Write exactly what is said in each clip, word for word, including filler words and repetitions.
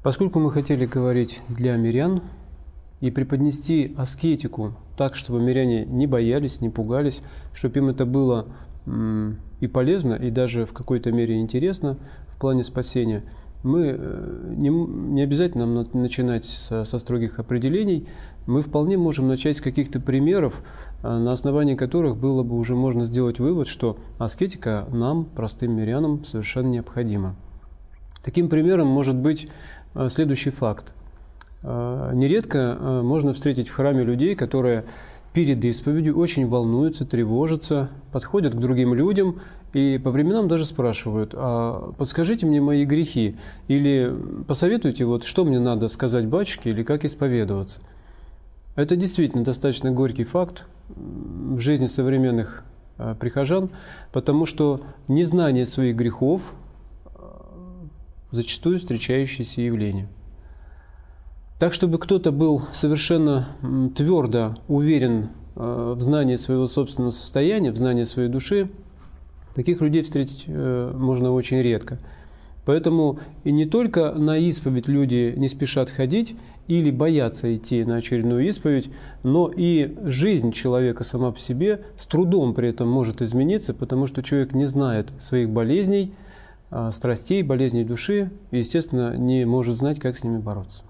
Поскольку мы хотели говорить для мирян и преподнести аскетику так, чтобы миряне не боялись, не пугались, чтобы им это было и полезно, и даже в какой-то мере интересно в плане спасения, мы не, не обязательно нам начинать со, со строгих определений, мы вполне можем начать с каких-то примеров, на основании которых было бы уже можно сделать вывод, что аскетика нам, простым мирянам, совершенно необходима. Таким примером может быть следующий факт. Нередко можно встретить в храме людей, которые перед исповедью очень волнуются, тревожатся, подходят к другим людям и по временам даже спрашивают: а подскажите мне мои грехи, или посоветуйте, вот что мне надо сказать батюшке, или как исповедоваться. Это действительно достаточно горький факт в жизни современных прихожан, потому что незнание своих грехов зачастую встречающееся явление. Так, чтобы кто-то был совершенно твердо уверен в знании своего собственного состояния, в знании своей души, таких людей встретить можно очень редко. Поэтому и не только на исповедь люди не спешат ходить или боятся идти на очередную исповедь, но и жизнь человека сама по себе с трудом при этом может измениться, потому что человек не знает своих болезней, страстей, болезней души и, естественно, не может знать, как с ними бороться.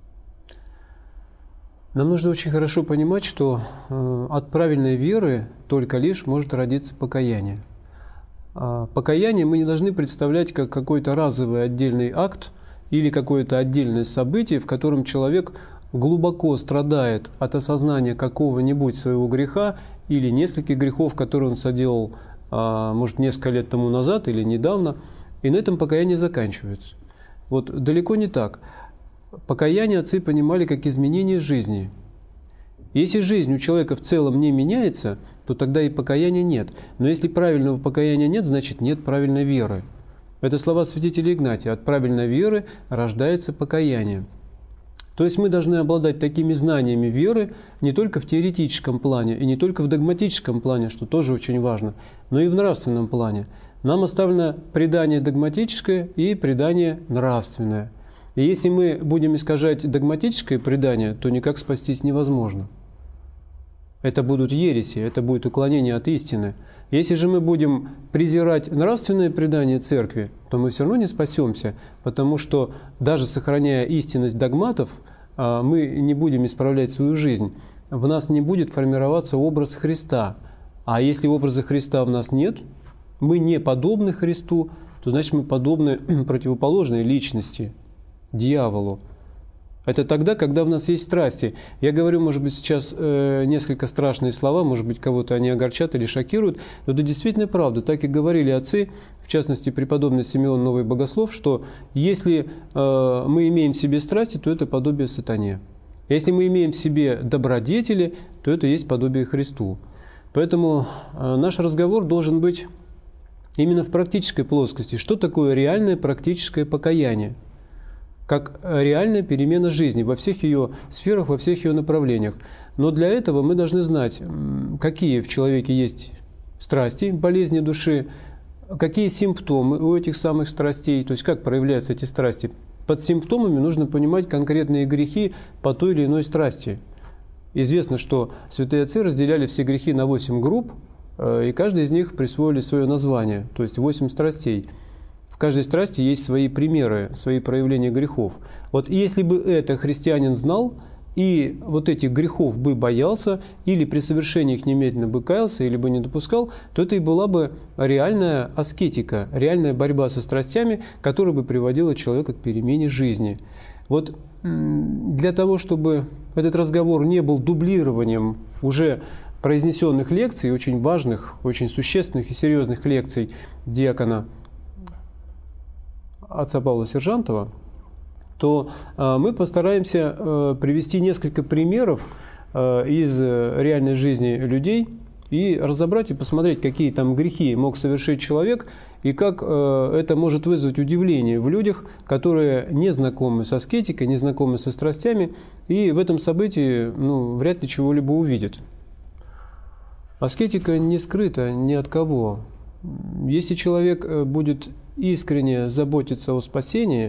Нам нужно очень хорошо понимать, что от правильной веры только лишь может родиться покаяние. Покаяние мы не должны представлять как какой-то разовый отдельный акт или какое-то отдельное событие, в котором человек глубоко страдает от осознания какого-нибудь своего греха или нескольких грехов, которые он соделал, может, несколько лет тому назад или недавно, и на этом покаяние заканчивается. Вот далеко не так. Покаяние отцы понимали как изменение жизни. Если жизнь у человека в целом не меняется, то тогда и покаяния нет. Но если правильного покаяния нет, значит нет правильной веры. Это слова святителя Игнатия: от правильной веры рождается покаяние. То есть мы должны обладать такими знаниями веры не только в теоретическом плане и не только в догматическом плане, что тоже очень важно, но и в нравственном плане. Нам оставлено предание догматическое и предание нравственное. И если мы будем искажать догматическое предание, то никак спастись невозможно. Это будут ереси, это будет уклонение от истины. Если же мы будем презирать нравственное предание церкви, то мы все равно не спасемся, потому что даже сохраняя истинность догматов, мы не будем исправлять свою жизнь. В нас не будет формироваться образ Христа. А если образа Христа в нас нет, мы не подобны Христу, то значит мы подобны противоположной личности, дьяволу. Это тогда, когда в нас есть страсти. Я говорю, может быть, сейчас э, несколько страшные слова, может быть, кого-то они огорчат или шокируют, но это действительно правда. Так и говорили отцы, в частности, преподобный Симеон Новый Богослов, что если э, мы имеем в себе страсти, то это подобие сатане. Если мы имеем в себе добродетели, то это есть подобие Христу. Поэтому э, наш разговор должен быть именно в практической плоскости. Что такое реальное практическое покаяние? Как реальная перемена жизни во всех ее сферах, во всех ее направлениях. Но для этого мы должны знать, какие в человеке есть страсти, болезни души, какие симптомы у этих самых страстей, то есть как проявляются эти страсти. Под симптомами нужно понимать конкретные грехи по той или иной страсти. Известно, что святые отцы разделяли все грехи на восемь групп, и каждый из них присвоили свое название, то есть восемь страстей. В каждой страсти есть свои примеры, свои проявления грехов. Вот если бы это христианин знал, и вот этих грехов бы боялся, или при совершении их немедленно бы каялся, или бы не допускал, то это и была бы реальная аскетика, реальная борьба со страстями, которая бы приводила человека к перемене жизни. Вот для того, чтобы этот разговор не был дублированием уже произнесенных лекций, очень важных, очень существенных и серьезных лекций диакона отца Павла Сержантова, то э, мы постараемся э, привести несколько примеров э, из реальной жизни людей и разобрать и посмотреть, какие там грехи мог совершить человек и как э, это может вызвать удивление в людях, которые не знакомы с аскетикой, не знакомы со страстями и в этом событии ну, вряд ли чего-либо увидят. Аскетика не скрыта ни от кого. Если человек будет искренне заботиться о спасении,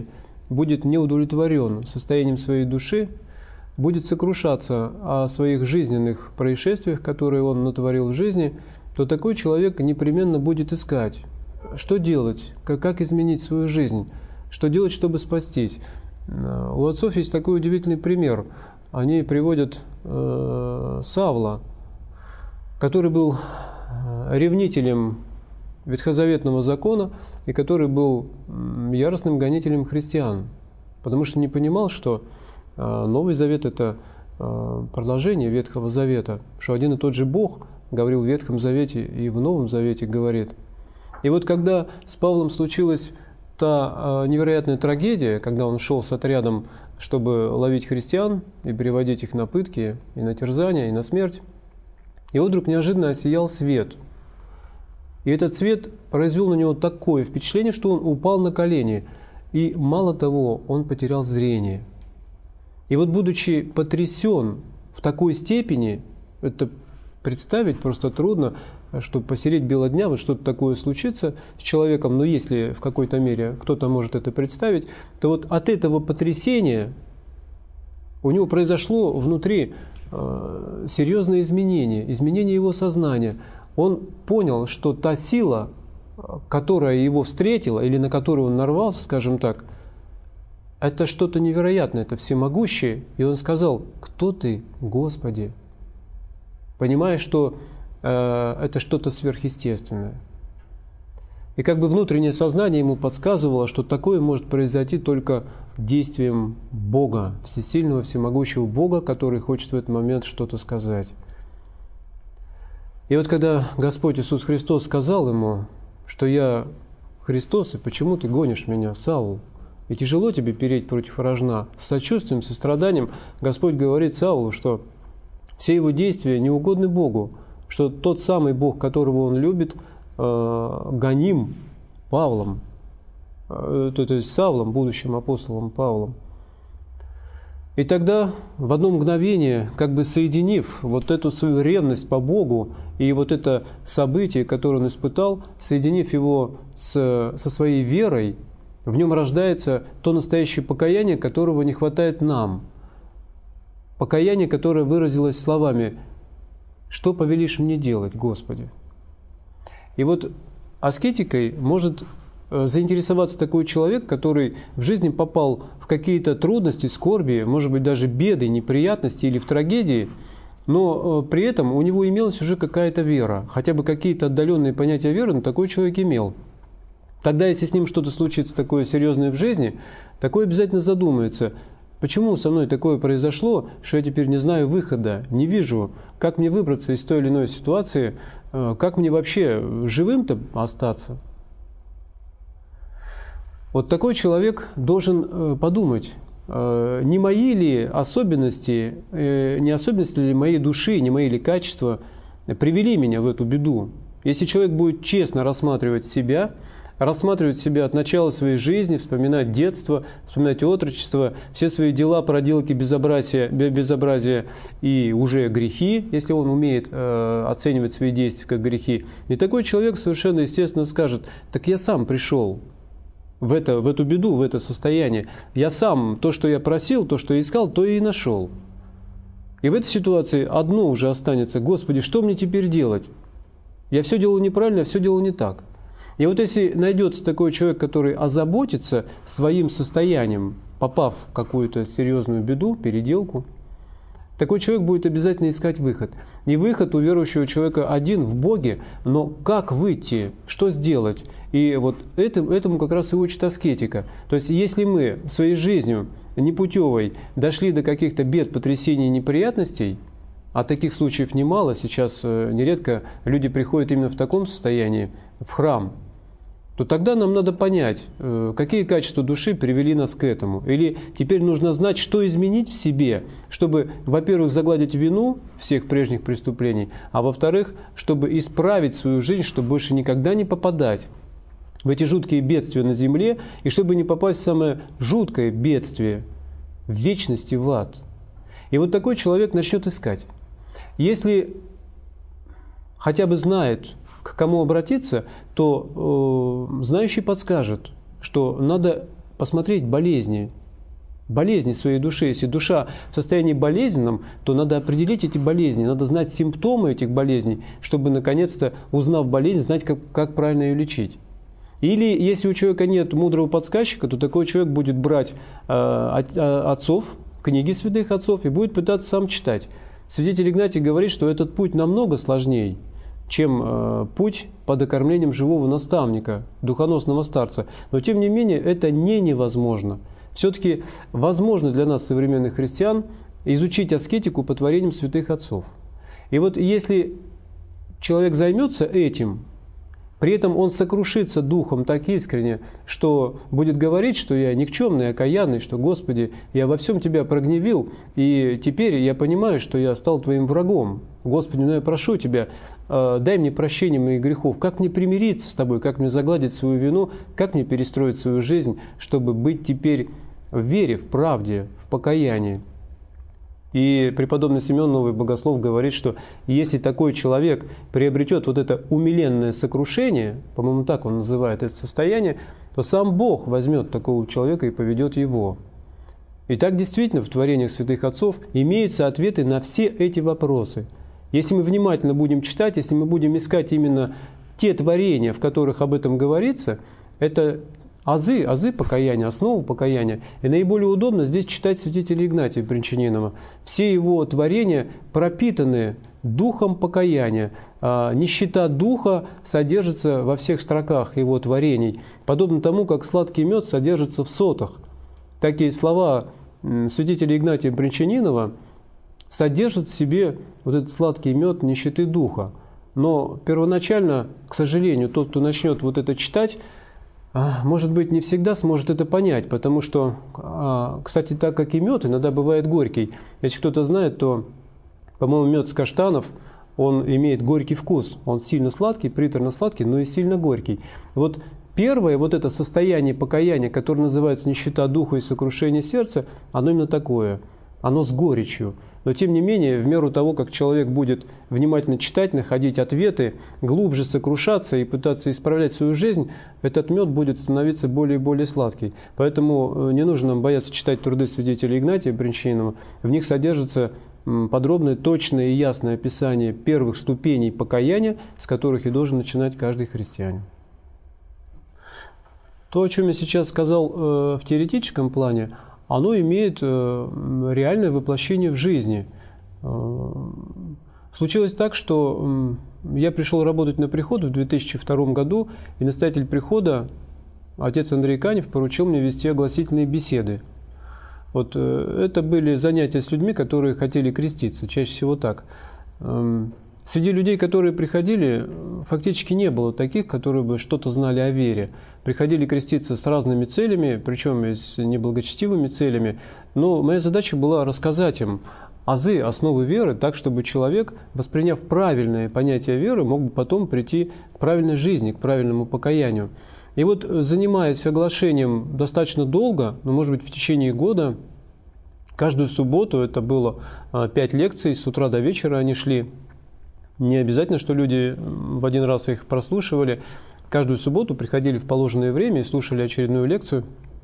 будет не удовлетворен состоянием своей души, будет сокрушаться о своих жизненных происшествиях, которые он натворил в жизни, то такой человек непременно будет искать, что делать, как, как изменить свою жизнь, что делать, чтобы спастись. У отцов есть такой удивительный пример. Они приводят э, Савла, который был ревнителем ветхозаветного закона и который был яростным гонителем христиан, потому что не понимал, что Новый Завет – это продолжение Ветхого Завета, что один и тот же Бог говорил в Ветхом Завете и в Новом Завете говорит. И вот когда с Павлом случилась та невероятная трагедия, когда он шел с отрядом, чтобы ловить христиан и переводить их на пытки, и на терзания, и на смерть, и вот вдруг неожиданно осиял свет. И этот свет произвел на него такое впечатление, что он упал на колени. И мало того, он потерял зрение. И вот будучи потрясен в такой степени, это представить просто трудно, что посередь бела дня вот что-то такое случится с человеком, но если в какой-то мере кто-то может это представить, то вот от этого потрясения у него произошло внутри э, серьезное изменение, изменение его сознания. Он понял, что та сила, которая его встретила или на которую он нарвался, скажем так, это что-то невероятное, это всемогущее. И он сказал: «Кто ты, Господи?» Понимая, что э, это что-то сверхъестественное. И как бы внутреннее сознание ему подсказывало, что такое может произойти только действием Бога, всесильного, всемогущего Бога, который хочет в этот момент что-то сказать. И вот когда Господь Иисус Христос сказал ему, что «Я Христос, и почему ты гонишь меня, Саул? И тяжело тебе переть против рожна». С сочувствием, состраданием Господь говорит Саулу, что все его действия не угодны Богу, что тот самый Бог, которого он любит, гоним Павлом, то есть Савлом, будущим апостолом Павлом. И тогда в одно мгновение, как бы соединив вот эту свою ревность по Богу и вот это событие, которое он испытал, соединив его с, со своей верой, в нем рождается то настоящее покаяние, которого не хватает нам. Покаяние, которое выразилось словами: «Что повелишь мне делать, Господи?» И вот аскетикой может заинтересоваться такой человек, который в жизни попал в какие-то трудности, скорби, может быть, даже беды, неприятности или в трагедии, но при этом у него имелась уже какая-то вера, хотя бы какие-то отдаленные понятия веры, но такой человек имел. Тогда, если с ним что-то случится такое серьезное в жизни, такой обязательно задумается: почему со мной такое произошло, что я теперь не знаю выхода, не вижу, как мне выбраться из той или иной ситуации, как мне вообще живым-то остаться? Вот такой человек должен подумать, не мои ли особенности, не особенности ли моей души, не мои ли качества привели меня в эту беду. Если человек будет честно рассматривать себя, рассматривать себя от начала своей жизни, вспоминать детство, вспоминать отрочество, все свои дела, проделки, безобразия, безобразия и уже грехи, если он умеет э, оценивать свои действия как грехи. И такой человек совершенно естественно скажет: так я сам пришел в, это, в эту беду, в это состояние. Я сам то, что я просил, то, что я искал, то и нашел. И в этой ситуации одно уже останется: Господи, что мне теперь делать? Я все делал неправильно, я все делал не так. И вот если найдется такой человек, который озаботится своим состоянием, попав в какую-то серьезную беду, переделку, такой человек будет обязательно искать выход. И выход у верующего человека один в Боге, но как выйти, что сделать? И вот этому, этому как раз и учит аскетика. То есть если мы своей жизнью непутевой дошли до каких-то бед, потрясений, неприятностей, а таких случаев немало, сейчас нередко люди приходят именно в таком состоянии в храм, то тогда нам надо понять, какие качества души привели нас к этому. Или теперь нужно знать, что изменить в себе, чтобы, во-первых, загладить вину всех прежних преступлений, а во-вторых, чтобы исправить свою жизнь, чтобы больше никогда не попадать в эти жуткие бедствия на земле, и чтобы не попасть в самое жуткое бедствие в вечности, в ад. И вот такой человек начнет искать. Если хотя бы знает, к кому обратиться, то э, знающий подскажет, что надо посмотреть болезни, болезни своей души. Если душа в состоянии болезненном, то надо определить эти болезни, надо знать симптомы этих болезней, чтобы, наконец-то, узнав болезнь, знать, как, как правильно ее лечить. Или, если у человека нет мудрого подсказчика, то такой человек будет брать э, отцов, книги святых отцов, и будет пытаться сам читать. Святитель Игнатий говорит, что этот путь намного сложнее, чем э, путь под окормлением живого наставника, духоносного старца. Но, тем не менее, это не невозможно. Все-таки возможно для нас, современных христиан, изучить аскетику по творениям святых отцов. И вот если человек займется этим, при этом он сокрушится духом так искренне, что будет говорить, что я никчемный, окаянный, что, Господи, я во всем Тебя прогневил, и теперь я понимаю, что я стал Твоим врагом. Господи, ну я прошу Тебя, дай мне прощение моих грехов, как мне примириться с Тобой, как мне загладить свою вину, как мне перестроить свою жизнь, чтобы быть теперь в вере, в правде, в покаянии. И преподобный Симеон, новый богослов, говорит, что если такой человек приобретет вот это умиленное сокрушение, по-моему, так он называет это состояние, то сам Бог возьмет такого человека и поведет его. И так действительно в творениях святых отцов имеются ответы на все эти вопросы. Если мы внимательно будем читать, если мы будем искать именно те творения, в которых об этом говорится, это азы, азы покаяния, основу покаяния. И наиболее удобно здесь читать святителя Игнатия Брянчанинова. Все его творения пропитаны духом покаяния. А нищета духа содержится во всех строках его творений, подобно тому, как сладкий мед содержится в сотах. Такие слова святителя Игнатия Брянчанинова содержат в себе вот этот сладкий мед нищеты духа. Но первоначально, к сожалению, тот, кто начнет вот это читать, может быть, не всегда сможет это понять, потому что, кстати, так как и мед иногда бывает горький. Если кто-то знает, то, по-моему, мед с каштанов, он имеет горький вкус. Он сильно сладкий, приторно-сладкий, но и сильно горький. Вот первое вот это состояние покаяния, которое называется нищета духа и сокрушение сердца, оно именно такое. Оно с горечью. Но, тем не менее, в меру того, как человек будет внимательно читать, находить ответы, глубже сокрушаться и пытаться исправлять свою жизнь, этот мед будет становиться более и более сладкий. Поэтому не нужно нам бояться читать труды святителя Игнатия Брянчанинова. В них содержится подробное, точное и ясное описание первых ступеней покаяния, с которых и должен начинать каждый христианин. То, о чем я сейчас сказал в теоретическом плане, оно имеет реальное воплощение в жизни. Случилось так, что я пришел работать на приход в две тысячи втором году, и настоятель прихода, отец Андрей Канев, поручил мне вести огласительные беседы. Вот это были занятия с людьми, которые хотели креститься, чаще всего так. Среди людей, которые приходили, фактически не было таких, которые бы что-то знали о вере. Приходили креститься с разными целями, причем и с неблагочестивыми целями. Но моя задача была рассказать им азы, основы веры, так, чтобы человек, восприняв правильное понятие веры, мог бы потом прийти к правильной жизни, к правильному покаянию. И вот, занимаясь оглашением достаточно долго, ну, может быть, в течение года, каждую субботу, это было пять лекций, с утра до вечера они шли. Не обязательно, что люди в один раз их прослушивали. Каждую субботу приходили в положенное время и слушали очередную лекцию.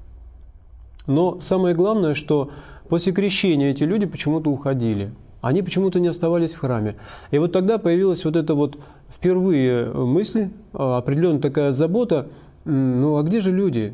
Но самое главное, что после крещения эти люди почему-то уходили. Они почему-то не оставались в храме. И вот тогда появилась вот эта вот впервые мысль, определенная такая забота, ну а где же люди?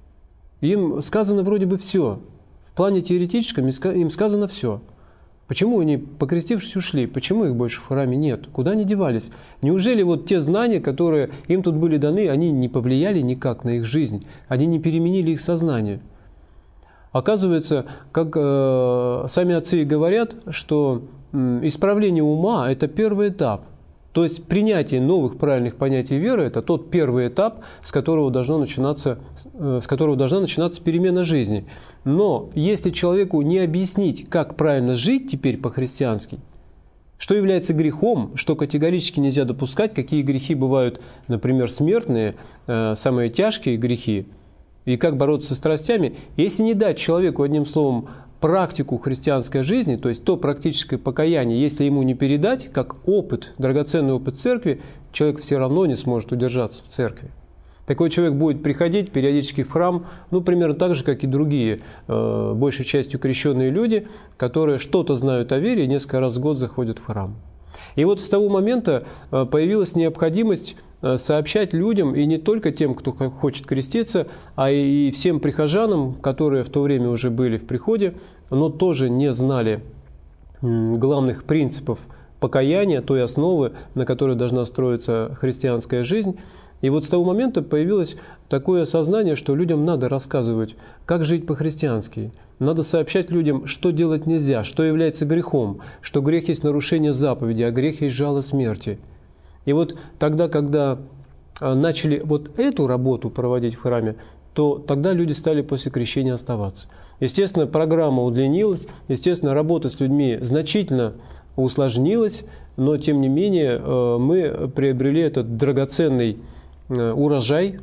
Им сказано вроде бы все. В плане теоретическом им сказано все. Почему они, покрестившись, ушли? Почему их больше в храме нет? Куда они девались? Неужели вот те знания, которые им тут были даны, они не повлияли никак на их жизнь? Они не переменили их сознание? Оказывается, как э, сами отцы говорят, что э, исправление ума – это первый этап. То есть принятие новых правильных понятий веры – это тот первый этап, с которого, должно начинаться, с которого должна начинаться перемена жизни. Но если человеку не объяснить, как правильно жить теперь по-христиански, что является грехом, что категорически нельзя допускать, какие грехи бывают, например, смертные, самые тяжкие грехи, и как бороться со страстями, если не дать человеку, одним словом, практику христианской жизни, то есть то практическое покаяние, если ему не передать, как опыт, драгоценный опыт церкви, человек все равно не сможет удержаться в церкви. Такой человек будет приходить периодически в храм, ну, примерно так же, как и другие, э, большей частью крещенные люди, которые что-то знают о вере и несколько раз в год заходят в храм. И вот с того момента э, появилась необходимость э, сообщать людям, и не только тем, кто хочет креститься, а и всем прихожанам, которые в то время уже были в приходе, но тоже не знали э, главных принципов покаяния, той основы, на которой должна строиться христианская жизнь. И вот с того момента появилось такое сознание, что людям надо рассказывать, как жить по-христиански. Надо сообщать людям, что делать нельзя, что является грехом, что грех есть нарушение заповеди, а грех есть жало смерти. И вот тогда, когда начали вот эту работу проводить в храме, то тогда люди стали после крещения оставаться. Естественно, программа удлинилась, естественно, работа с людьми значительно усложнилась, но тем не менее мы приобрели этот драгоценный урожай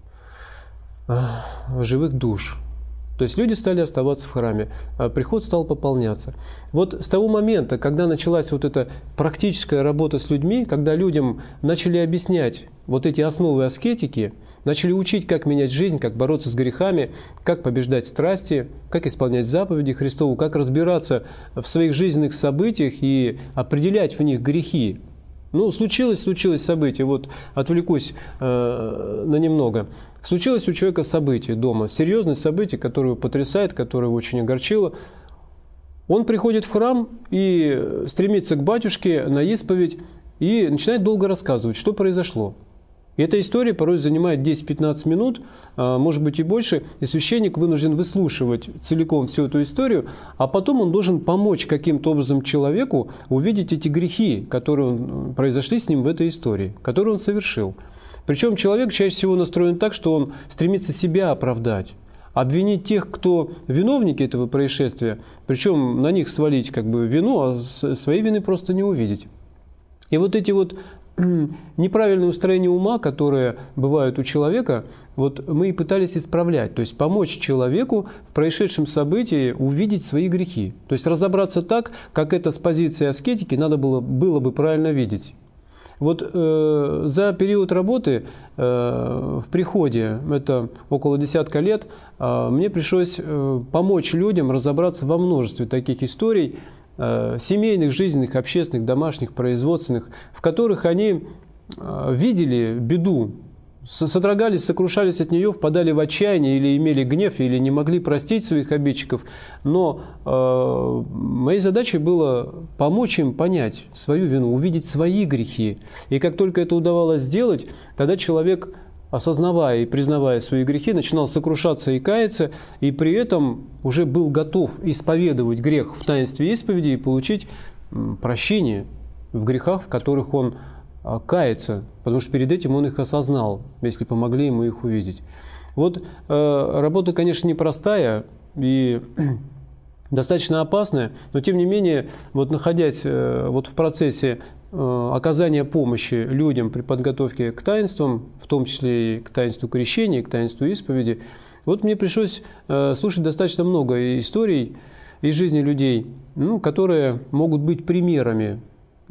живых душ. То есть люди стали оставаться в храме, а приход стал пополняться. Вот с того момента, когда началась вот эта практическая работа с людьми, когда людям начали объяснять вот эти основы аскетики, начали учить, как менять жизнь, как бороться с грехами, как побеждать страсти, как исполнять заповеди Христову, как разбираться в своих жизненных событиях и определять в них грехи. Ну, случилось, случилось событие, вот отвлекусь э, на немного. Случилось у человека событие дома, серьезное событие, которое его потрясает, которое его очень огорчило. Он приходит в храм и стремится к батюшке на исповедь и начинает долго рассказывать, что произошло. И эта история порой занимает десять-пятнадцать минут, может быть и больше, и священник вынужден выслушивать целиком всю эту историю, а потом он должен помочь каким-то образом человеку увидеть эти грехи, которые произошли с ним в этой истории, которые он совершил. Причем человек чаще всего настроен так, что он стремится себя оправдать, обвинить тех, кто виновники этого происшествия, причем на них свалить как бы вину, а своей вины просто не увидеть. И вот эти вот неправильные устроения ума, которые бывают у человека, вот мы и пытались исправлять, то есть помочь человеку в происшедшем событии увидеть свои грехи, то есть разобраться так, как это с позиции аскетики надо было, было бы правильно видеть. Вот э, за период работы э, в приходе, это около десятка лет, э, мне пришлось э, помочь людям разобраться во множестве таких историй, семейных, жизненных, общественных, домашних, производственных, в которых они видели беду, содрогались, сокрушались от нее, впадали в отчаяние или имели гнев, или не могли простить своих обидчиков. Но э, моей задачей было помочь им понять свою вину, увидеть свои грехи. И как только это удавалось сделать, тогда человек, осознавая и признавая свои грехи, начинал сокрушаться и каяться, и при этом уже был готов исповедовать грех в таинстве исповеди и получить прощение в грехах, в которых он кается, потому что перед этим он их осознал, если помогли ему их увидеть. Вот э, работа, конечно, непростая и достаточно опасная, но тем не менее, вот находясь э, вот в процессе оказания помощи людям при подготовке к таинствам, в том числе и к таинству крещения, к таинству исповеди, вот мне пришлось э, слушать достаточно много историй из жизни людей, ну, которые могут быть примерами.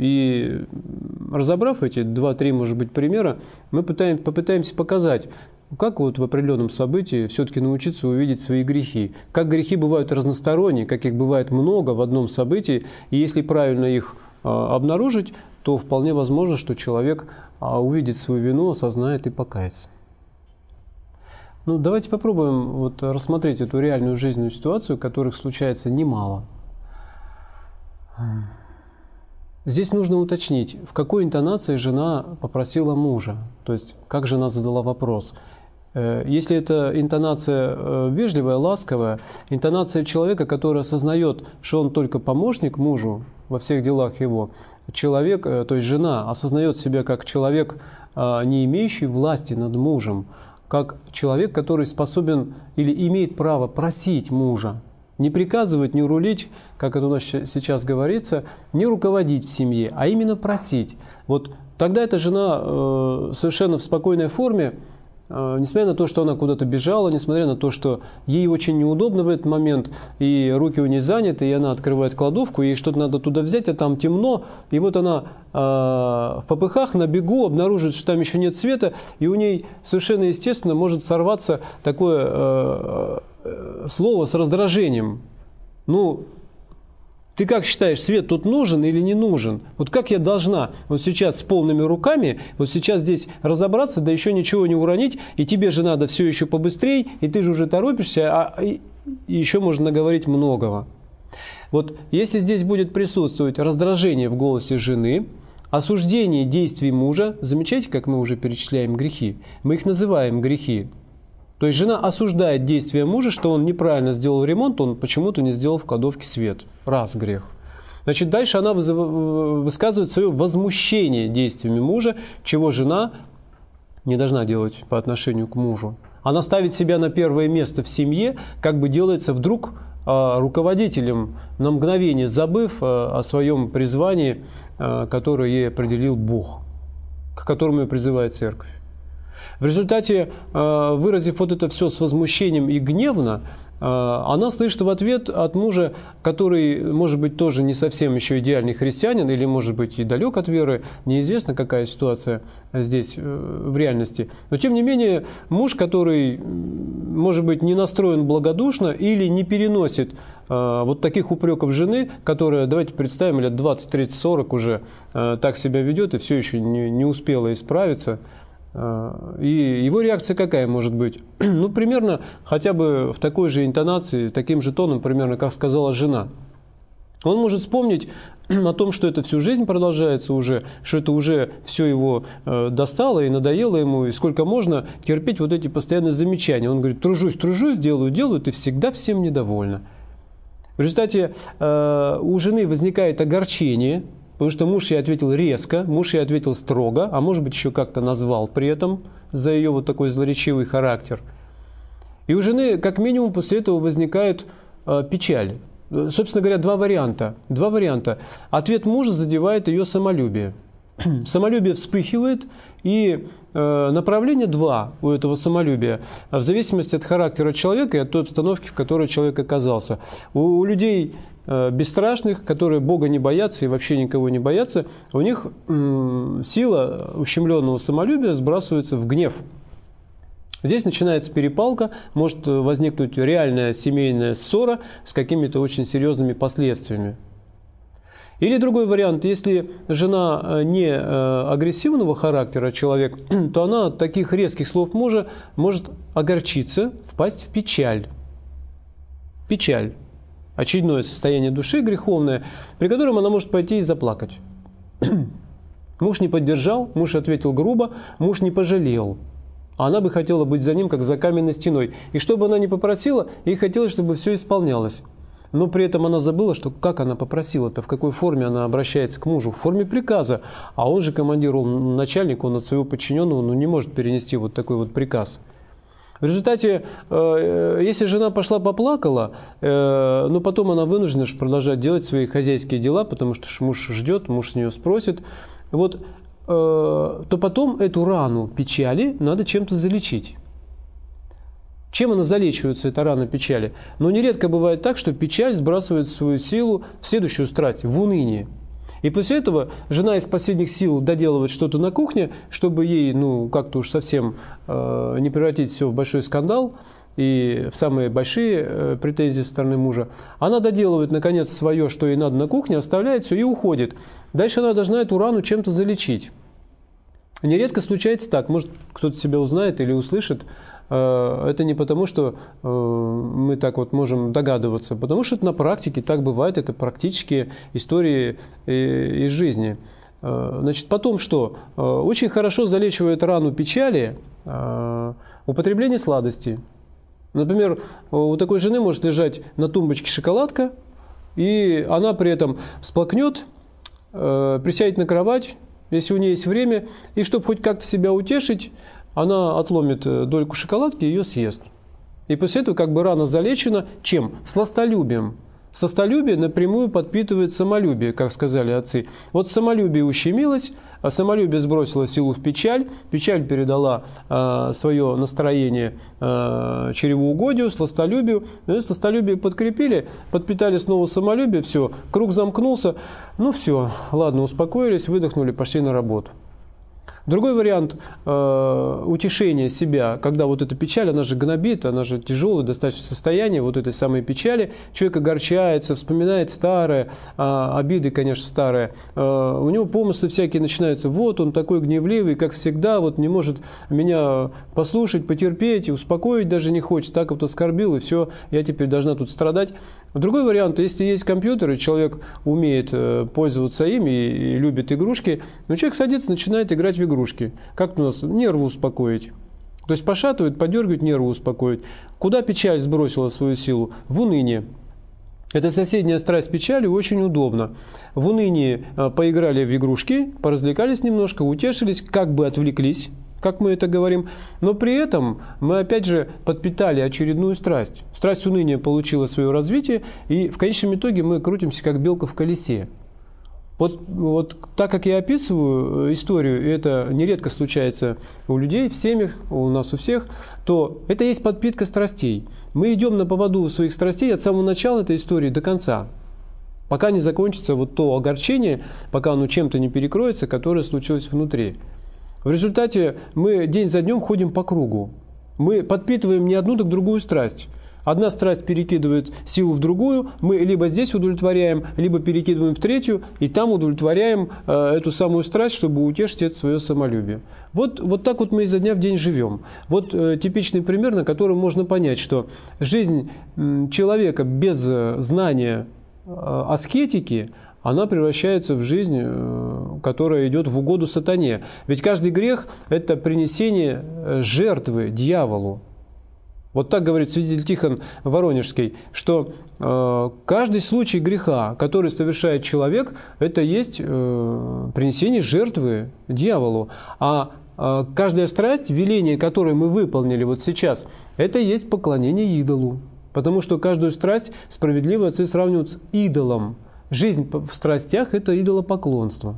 И разобрав эти два-три, может быть, примера, мы пытаем, попытаемся показать, как вот в определенном событии все-таки научиться увидеть свои грехи. Как грехи бывают разносторонние, как их бывает много в одном событии, и если правильно их обнаружить, то вполне возможно, что человек увидит свою вину, осознает и покается. Ну, давайте попробуем вот рассмотреть эту реальную жизненную ситуацию, которых случается немало. Здесь нужно уточнить, в какой интонации жена попросила мужа, то есть как жена задала вопрос. Если это интонация вежливая, ласковая, интонация человека, который осознает, что он только помощник мужу во всех делах его, человек, то есть жена, осознает себя как человек, не имеющий власти над мужем, как человек, который способен или имеет право просить мужа, не приказывать, не рулить, как это у нас сейчас говорится, не руководить в семье, а именно просить. Вот тогда эта жена совершенно в спокойной форме несмотря на то, что она куда-то бежала, несмотря на то, что ей очень неудобно в этот момент, и руки у нее заняты, и она открывает кладовку, ей что-то надо туда взять, а там темно, и вот она э, в попыхах на бегу обнаружит, что там еще нет света, и у ней совершенно естественно может сорваться такое э, э, слово с раздражением. Ну, ты как считаешь, свет тут нужен или не нужен? Вот как я должна вот сейчас с полными руками, вот сейчас здесь разобраться, да еще ничего не уронить, и тебе же надо все еще побыстрее, и ты же уже торопишься, а и, и еще можно наговорить многого. Вот если здесь будет присутствовать раздражение в голосе жены, осуждение действий мужа, замечайте, как мы уже перечисляем грехи, мы их называем грехи. То есть жена осуждает действия мужа, что он неправильно сделал ремонт, он почему-то не сделал в кладовке свет. Раз грех. Значит, дальше она высказывает свое возмущение действиями мужа, чего жена не должна делать по отношению к мужу. Она ставит себя на первое место в семье, как бы делается вдруг руководителем, на мгновение забыв о своем призвании, которое ей определил Бог, к которому ее призывает церковь. В результате, выразив вот это все с возмущением и гневно, она слышит в ответ от мужа, который, может быть, тоже не совсем еще идеальный христианин, или, может быть, и далек от веры, неизвестно, какая ситуация здесь в реальности. Но, тем не менее, муж, который, может быть, не настроен благодушно или не переносит вот таких упреков жены, которая, давайте представим, лет двадцать, тридцать, сорок уже так себя ведет и все еще не, не успела исправиться. И его реакция какая может быть? Ну, примерно хотя бы в такой же интонации, таким же тоном, примерно, как сказала жена. Он может вспомнить о том, что это всю жизнь продолжается уже, что это уже все его достало и надоело ему, и сколько можно терпеть вот эти постоянные замечания. Он говорит, тружусь, тружусь, делаю, делаю, ты всегда всем недовольна. В результате у жены возникает огорчение, потому что муж ей ответил резко, муж ей ответил строго, а может быть еще как-то назвал при этом за ее вот такой злоречивый характер. И у жены как минимум после этого возникает э, печаль. Собственно говоря, два варианта. Два варианта. Ответ мужа задевает ее самолюбие. Самолюбие вспыхивает, и э, направление два у этого самолюбия, в зависимости от характера человека и от той обстановки, в которой человек оказался. У, у людей бесстрашных, которые Бога не боятся и вообще никого не боятся, у них м, сила ущемленного самолюбия сбрасывается в гнев. Здесь начинается перепалка, может возникнуть реальная семейная ссора с какими-то очень серьезными последствиями. Или другой вариант, если жена не агрессивного характера человек, то она от таких резких слов мужа может огорчиться, впасть в печаль. Печаль. Очередное состояние души греховное, при котором она может пойти и заплакать. Муж не поддержал, муж ответил грубо, муж не пожалел. А она бы хотела быть за ним, как за каменной стеной. И что бы она ни попросила, ей хотелось, чтобы все исполнялось. Но при этом она забыла, что как она попросила-то, в какой форме она обращается к мужу. В форме приказа. А он же командир, он начальник, он от своего подчиненного ну, не может перенести вот такой вот приказ. В результате, если жена пошла поплакала, но потом она вынуждена продолжать делать свои хозяйские дела, потому что муж ждет, муж с нее спросит, вот, то потом эту рану печали надо чем-то залечить. Чем она залечивается, эта рана печали? Но нередко бывает так, что печаль сбрасывает свою силу в следующую страсть, в уныние. И после этого жена из последних сил доделывает что-то на кухне, чтобы ей, ну, как-то уж совсем э, не превратить все в большой скандал и в самые большие э, претензии со стороны мужа. Она доделывает, наконец, свое, что ей надо на кухне, оставляет все и уходит. Дальше она должна эту рану чем-то залечить. Нередко случается так, может, кто-то себя узнает или услышит, это не потому, что мы так вот можем догадываться, потому что это на практике так бывает, это практические истории из жизни. Значит, потом что? Очень хорошо залечивает рану печали употребление сладостей. Например, у такой жены может лежать на тумбочке шоколадка, и она при этом всплакнет, присядет на кровать, если у нее есть время, и чтобы хоть как-то себя утешить, она отломит дольку шоколадки и ее съест. И после этого как бы рана залечена чем? Сластолюбием. Сластолюбие напрямую подпитывает самолюбие, как сказали отцы. Вот самолюбие ущемилось, а самолюбие сбросило силу в печаль, печаль передала э, свое настроение э, чревоугодию, сластолюбию, и сластолюбие подкрепили, подпитали снова самолюбие, все, круг замкнулся, ну все, ладно, успокоились, выдохнули, пошли на работу. Другой вариант э, утешения себя, когда вот эта печаль, она же гнобит, она же тяжелое достаточно состояние вот этой самой печали, человек огорчается, вспоминает старое, э, обиды, конечно, старые, э, у него помыслы всякие начинаются, вот он такой гневливый, как всегда, вот не может меня послушать, потерпеть, успокоить даже не хочет, так вот оскорбил, и все, я теперь должна тут страдать. Другой вариант, если есть компьютер, и человек умеет э, пользоваться ими и, и любит игрушки, но человек садится, начинает играть в игрушки. Как у нас нервы успокоить? То есть пошатывает, подергивает, нервы успокоить. Куда печаль сбросила свою силу? В уныние. Это соседняя страсть печали, очень удобно. В унынии э, поиграли в игрушки, поразвлекались немножко, утешились, как бы отвлеклись, как мы это говорим, но при этом мы опять же подпитали очередную страсть. Страсть уныния получила свое развитие, и в конечном итоге мы крутимся как белка в колесе. Вот, вот так как я описываю историю, и это нередко случается у людей, в семьях, у нас у всех, то это есть подпитка страстей. Мы идем на поводу своих страстей от самого начала этой истории до конца. Пока не закончится вот то огорчение, пока оно чем-то не перекроется, которое случилось внутри. В результате мы день за днем ходим по кругу. Мы подпитываем не одну, так другую страсть. Одна страсть перекидывает силу в другую, мы либо здесь удовлетворяем, либо перекидываем в третью, и там удовлетворяем э, эту самую страсть, чтобы утешить это свое самолюбие. Вот, вот так вот мы изо дня в день живем. Вот э, типичный пример, на котором можно понять, что жизнь э, человека без знания э, аскетики, она превращается в жизнь, э, которая идет в угоду сатане. Ведь каждый грех – это принесение жертвы дьяволу. Вот так говорит святитель Тихон Воронежский, что э, каждый случай греха, который совершает человек, это есть э, принесение жертвы дьяволу. А э, каждая страсть, веление, которое мы выполнили вот сейчас, это есть поклонение идолу. Потому что каждую страсть справедливо отцы сравнивают с идолом. Жизнь в страстях – это идолопоклонство.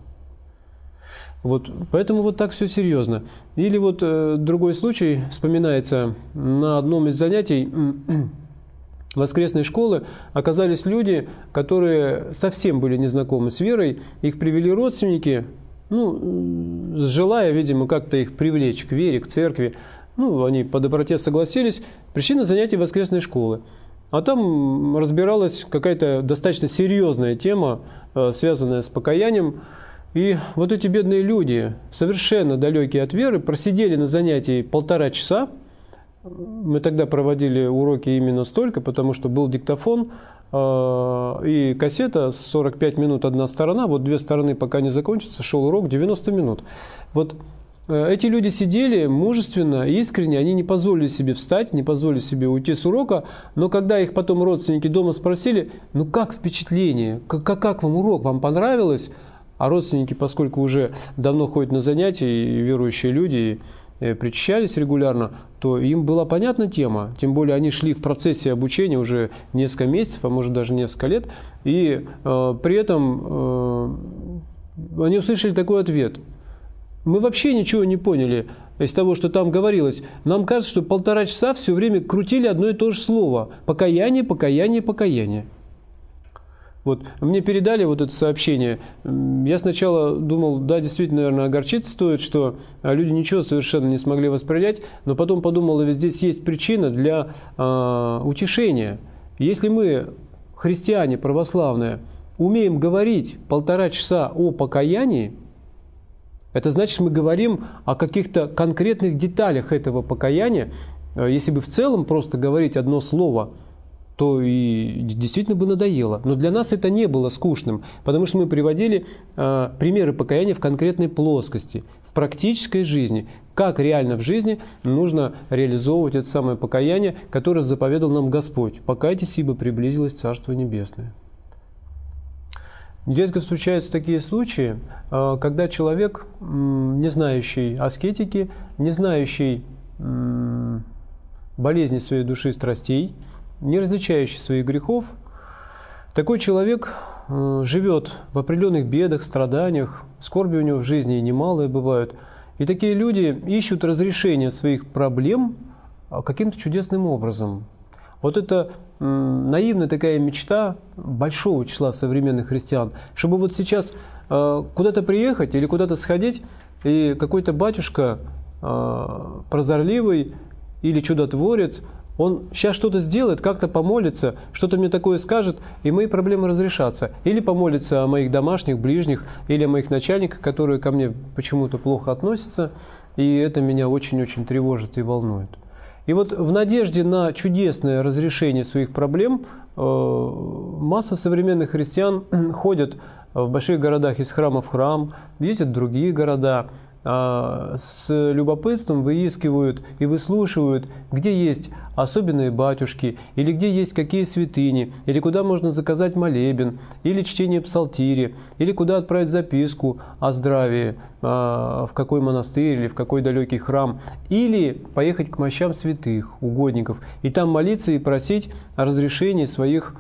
Вот, поэтому вот так все серьезно. Или вот э, другой случай вспоминается на одном из занятий воскресной школы. Оказались люди, которые совсем были незнакомы с верой. Их привели родственники, ну, желая, видимо, как-то их привлечь к вере, к церкви. Ну, они по доброте согласились, пришли на занятия воскресной школы. А там разбиралась какая-то достаточно серьезная тема, э, связанная с покаянием. И вот эти бедные люди, совершенно далекие от веры, просидели на занятии полтора часа. Мы тогда проводили уроки именно столько, потому что был диктофон э, и кассета, сорок пять минут одна сторона, вот две стороны пока не закончится, шел урок девяносто минут. Вот э, эти люди сидели мужественно, искренне, они не позволили себе встать, не позволили себе уйти с урока, но когда их потом родственники дома спросили, ну как впечатление, как, как вам урок, вам понравилось? А родственники, поскольку уже давно ходят на занятия, и верующие люди и причащались регулярно, то им была понятна тема. Тем более они шли в процессе обучения уже несколько месяцев, а может даже несколько лет. И э, при этом э, они услышали такой ответ. Мы вообще ничего не поняли из того, что там говорилось. Нам кажется, что полтора часа все время крутили одно и то же слово. Покаяние, покаяние, покаяние. Вот, мне передали вот это сообщение. Я сначала думал, да, действительно, наверное, огорчиться стоит, что люди ничего совершенно не смогли воспринять, но потом подумал, ведь здесь есть причина для э, утешения. Если мы, христиане православные, умеем говорить полтора часа о покаянии, это значит, мы говорим о каких-то конкретных деталях этого покаяния. Если бы в целом просто говорить одно слово, то и действительно бы надоело. Но для нас это не было скучным, потому что мы приводили э, примеры покаяния в конкретной плоскости, в практической жизни. Как реально в жизни нужно реализовывать это самое покаяние, которое заповедал нам Господь. «Покайтесь, ибо приблизилось Царство Небесное». Нередко встречаются такие случаи, э, когда человек, э, не знающий аскетики, не знающий э, болезни своей души, страстей, не различающий своих грехов, Такой человек э, живет в определенных бедах, страданиях, скорби у него в жизни немалые бывают. И такие люди ищут разрешение своих проблем каким-то чудесным образом. Вот это м, наивная такая мечта большого числа современных христиан, чтобы вот сейчас э, куда-то приехать или куда-то сходить, и какой-то батюшка э, прозорливый или чудотворец, он сейчас что-то сделает, как-то помолится, что-то мне такое скажет, и мои проблемы разрешатся. Или помолится о моих домашних, ближних, или о моих начальниках, которые ко мне почему-то плохо относятся, и это меня очень-очень тревожит и волнует. И вот в надежде на чудесное разрешение своих проблем масса современных христиан ходят в больших городах из храма в храм, ездят в другие города, с любопытством выискивают и выслушивают, где есть особенные батюшки, или где есть какие святыни, или куда можно заказать молебен, или чтение псалтири, или куда отправить записку о здравии, в какой монастырь или в какой далекий храм, или поехать к мощам святых, угодников, и там молиться и просить о разрешении своих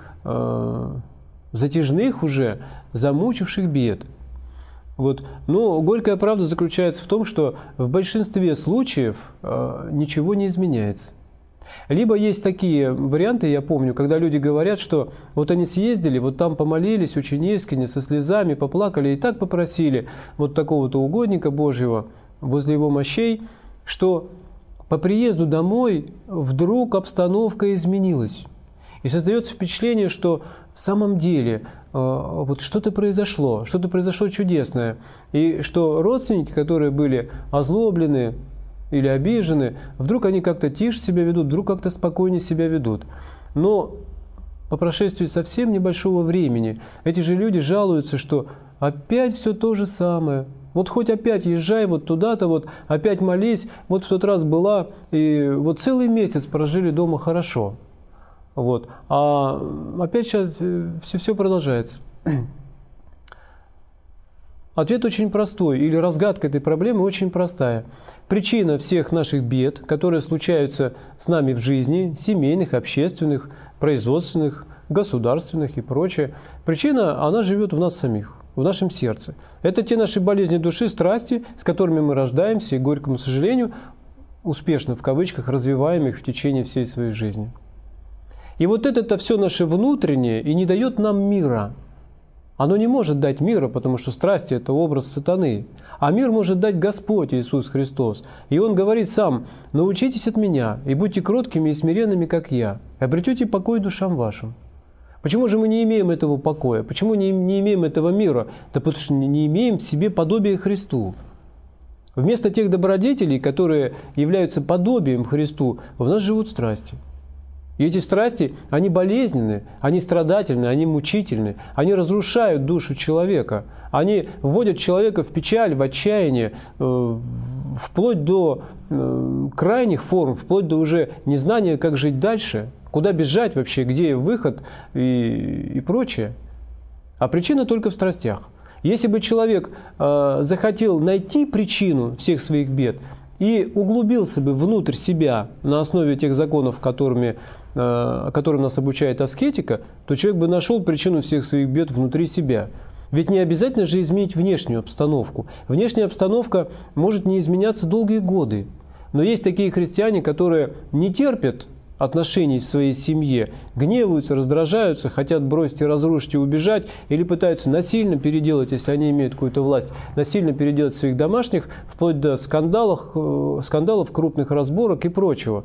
затяжных уже, замучивших бед. Вот. Но горькая правда заключается в том, что в большинстве случаев э, ничего не изменяется. Либо есть такие варианты, я помню, когда люди говорят, что вот они съездили, вот там помолились очень искренне, со слезами, поплакали и так попросили вот такого-то угодника Божьего возле его мощей, что по приезду домой вдруг обстановка изменилась. И создается впечатление, что в самом деле вот что-то произошло, что-то произошло чудесное. И что родственники, которые были озлоблены или обижены, вдруг они как-то тише себя ведут, вдруг как-то спокойнее себя ведут. Но по прошествии совсем небольшого времени эти же люди жалуются, что опять все то же самое. Вот хоть опять езжай вот туда-то, вот опять молись, вот в тот раз была, и вот целый месяц прожили дома хорошо. Вот. А опять сейчас все, все продолжается. Ответ очень простой, или разгадка этой проблемы очень простая. Причина всех наших бед, которые случаются с нами в жизни, семейных, общественных, производственных, государственных и прочее, причина, она живет в нас самих, в нашем сердце. Это те наши болезни души, страсти, с которыми мы рождаемся и, к горькому сожалению, успешно, в кавычках, развиваем их в течение всей своей жизни. И вот это-то все наше внутреннее и не дает нам мира. Оно не может дать мира, потому что страсти – это образ сатаны. А мир может дать Господь Иисус Христос. И Он говорит сам: «Научитесь от Меня, и будьте кроткими и смиренными, как Я, и обретете покой душам вашим». Почему же мы не имеем этого покоя? Почему не, не имеем этого мира? Да потому что не имеем в себе подобия Христу. Вместо тех добродетелей, которые являются подобием Христу, в нас живут страсти. И эти страсти, они болезненны, они страдательны, они мучительны, они разрушают душу человека, они вводят человека в печаль, в отчаяние, э, вплоть до э, крайних форм, вплоть до уже незнания, как жить дальше, куда бежать вообще, где выход и, и прочее. А причина только в страстях. Если бы человек э, захотел найти причину всех своих бед и углубился бы внутрь себя на основе тех законов, которыми которым нас обучает аскетика, то человек бы нашел причину всех своих бед внутри себя. Ведь не обязательно же изменить внешнюю обстановку. Внешняя обстановка может не изменяться долгие годы. Но есть такие христиане, которые не терпят отношений в своей семье, гневаются, раздражаются, хотят бросить и разрушить и убежать, или пытаются насильно переделать, если они имеют какую-то власть, насильно переделать своих домашних, вплоть до скандалов, скандалов, крупных разборок и прочего.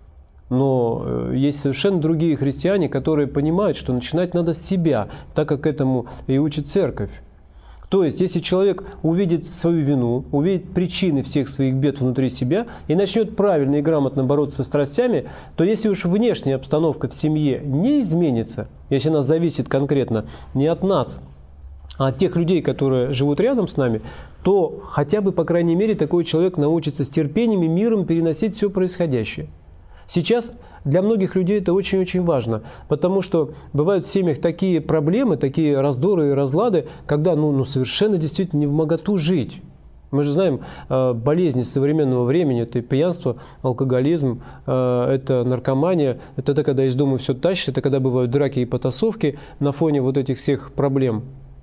Но есть совершенно другие христиане, которые понимают, что начинать надо с себя, так как этому и учит церковь. То есть, если человек увидит свою вину, увидит причины всех своих бед внутри себя и начнет правильно и грамотно бороться со страстями, то если уж внешняя обстановка в семье не изменится, если она зависит конкретно не от нас, а от тех людей, которые живут рядом с нами, то хотя бы, по крайней мере, такой человек научится с терпением и миром переносить все происходящее. Сейчас для многих людей это очень-очень важно, потому что бывают в семьях такие проблемы, такие раздоры и разлады, когда ну, ну, совершенно действительно не вмоготу жить. Мы же знаем, болезни современного времени – это пьянство, алкоголизм, это наркомания, это тогда, когда из дома все тащит, это когда бывают драки и потасовки на фоне вот этих всех проблем.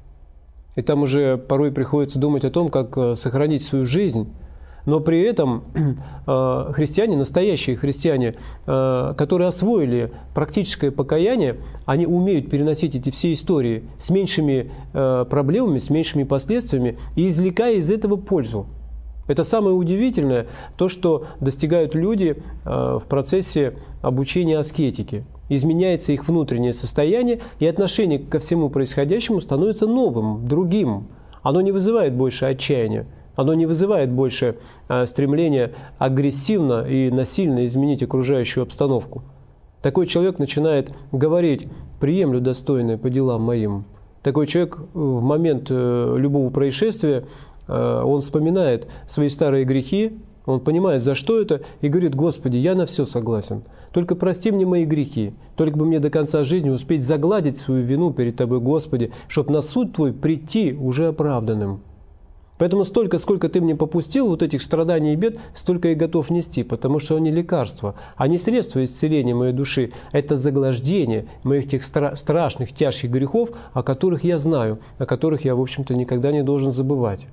И там уже порой приходится думать о том, как сохранить свою жизнь. Но при этом христиане, настоящие христиане, которые освоили практическое покаяние, они умеют переносить эти все истории с меньшими проблемами, с меньшими последствиями и извлекая из этого пользу. Это самое удивительное, то, что достигают люди в процессе обучения аскетики. Изменяется их внутреннее состояние, и отношение ко всему происходящему становится новым, другим. Оно не вызывает больше отчаяния. Оно не вызывает больше а, стремления агрессивно и насильно изменить окружающую обстановку. Такой человек начинает говорить: «Приемлю достойное по делам моим». Такой человек в момент э, любого происшествия, э, он вспоминает свои старые грехи, он понимает, за что это, и говорит: «Господи, я на все согласен. Только прости мне мои грехи. Только бы мне до конца жизни успеть загладить свою вину перед Тобой, Господи, чтобы на суд Твой прийти уже оправданным». Поэтому столько, сколько Ты мне попустил вот этих страданий и бед, столько и готов нести, потому что они лекарства, они средства исцеления моей души. Это заглаждение моих тех стра страшных, тяжких грехов, о которых я знаю, о которых я, в общем-то, никогда не должен забывать.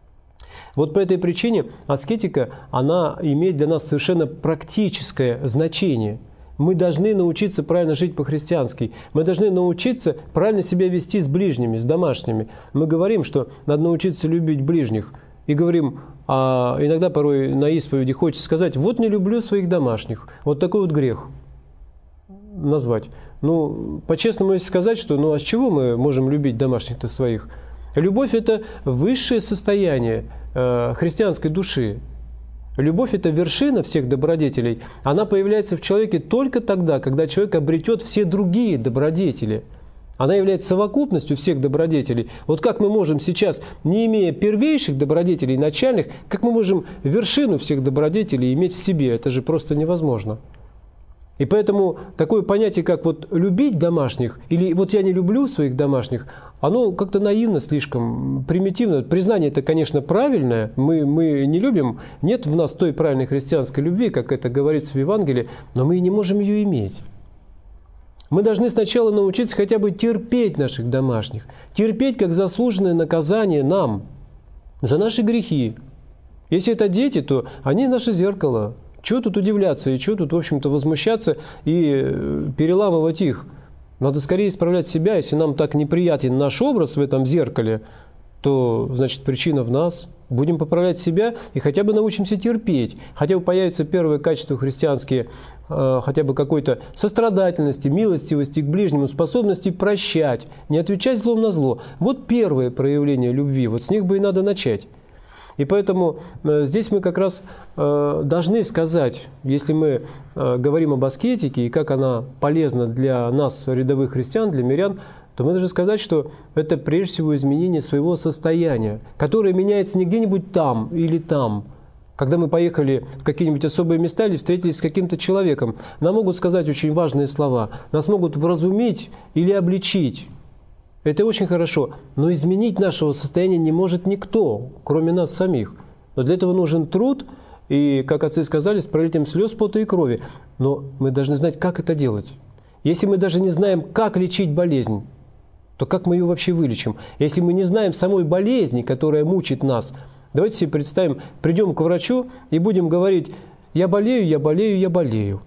Вот по этой причине аскетика, она имеет для нас совершенно практическое значение. Мы должны научиться правильно жить по-христиански. Мы должны научиться правильно себя вести с ближними, с домашними. Мы говорим, что надо научиться любить ближних. И говорим, а иногда порой на исповеди хочется сказать: вот не люблю своих домашних. Вот такой вот грех назвать. Ну, по-честному, если сказать, что ну а с чего мы можем любить домашних-то своих? Любовь – это высшее состояние э, христианской души. Любовь – это вершина всех добродетелей. Она появляется в человеке только тогда, когда человек обретет все другие добродетели. Она является совокупностью всех добродетелей. Вот как мы можем сейчас, не имея первейших добродетелей начальных, как мы можем вершину всех добродетелей иметь в себе? Это же просто невозможно. И поэтому такое понятие, как вот любить домашних, или вот я не люблю своих домашних, оно как-то наивно слишком, примитивно. Признание это, конечно, правильное, мы, мы не любим, нет в нас той правильной христианской любви, как это говорится в Евангелии, но мы и не можем ее иметь. Мы должны сначала научиться хотя бы терпеть наших домашних, терпеть как заслуженное наказание нам за наши грехи. Если это дети, то они наше зеркало. Чего тут удивляться и чего тут, в общем-то, возмущаться и переламывать их? Надо скорее исправлять себя. Если нам так неприятен наш образ в этом зеркале, то, значит, причина в нас. Будем поправлять себя и хотя бы научимся терпеть. Хотя бы появятся первые качества христианские, э, хотя бы какой-то сострадательности, милостивости к ближнему, способности прощать, не отвечать злом на зло. Вот первое проявление любви. Вот с них бы и надо начать. И поэтому э, здесь мы как раз э, должны сказать, если мы э, говорим об аскетике и как она полезна для нас, рядовых христиан, для мирян, то мы должны сказать, что это прежде всего изменение своего состояния, которое меняется не где-нибудь там или там. Когда мы поехали в какие-нибудь особые места или встретились с каким-то человеком, нам могут сказать очень важные слова, нас могут вразумить или обличить. Это очень хорошо, но изменить нашего состояния не может никто, кроме нас самих. Но для этого нужен труд и, как отцы сказали, с пролитием слез, пота и крови. Но мы должны знать, как это делать. Если мы даже не знаем, как лечить болезнь, то как мы ее вообще вылечим? Если мы не знаем самой болезни, которая мучит нас, давайте себе представим, придем к врачу и будем говорить: «Я болею, я болею, я болею».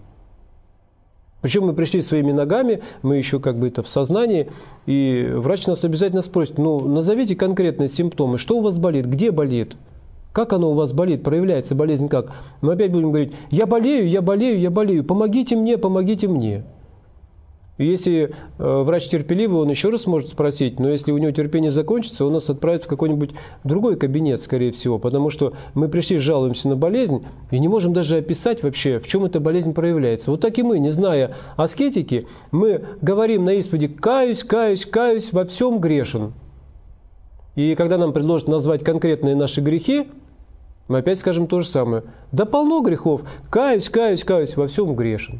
Причем мы пришли своими ногами, мы еще как бы это в сознании, и врач нас обязательно спросит: ну, назовите конкретные симптомы, что у вас болит, где болит, как оно у вас болит, проявляется болезнь как. Мы опять будем говорить: я болею, я болею, я болею, помогите мне, помогите мне. И если э, врач терпеливый, он еще раз может спросить, но если у него терпение закончится, он нас отправит в какой-нибудь другой кабинет, скорее всего, потому что мы пришли, жалуемся на болезнь и не можем даже описать вообще, в чем эта болезнь проявляется. Вот так и мы, не зная аскетики, мы говорим на исповеди: «Каюсь, каюсь, каюсь, во всем грешен». И когда нам предложат назвать конкретные наши грехи, мы опять скажем то же самое: «Да полно грехов, каюсь, каюсь, каюсь, во всем грешен».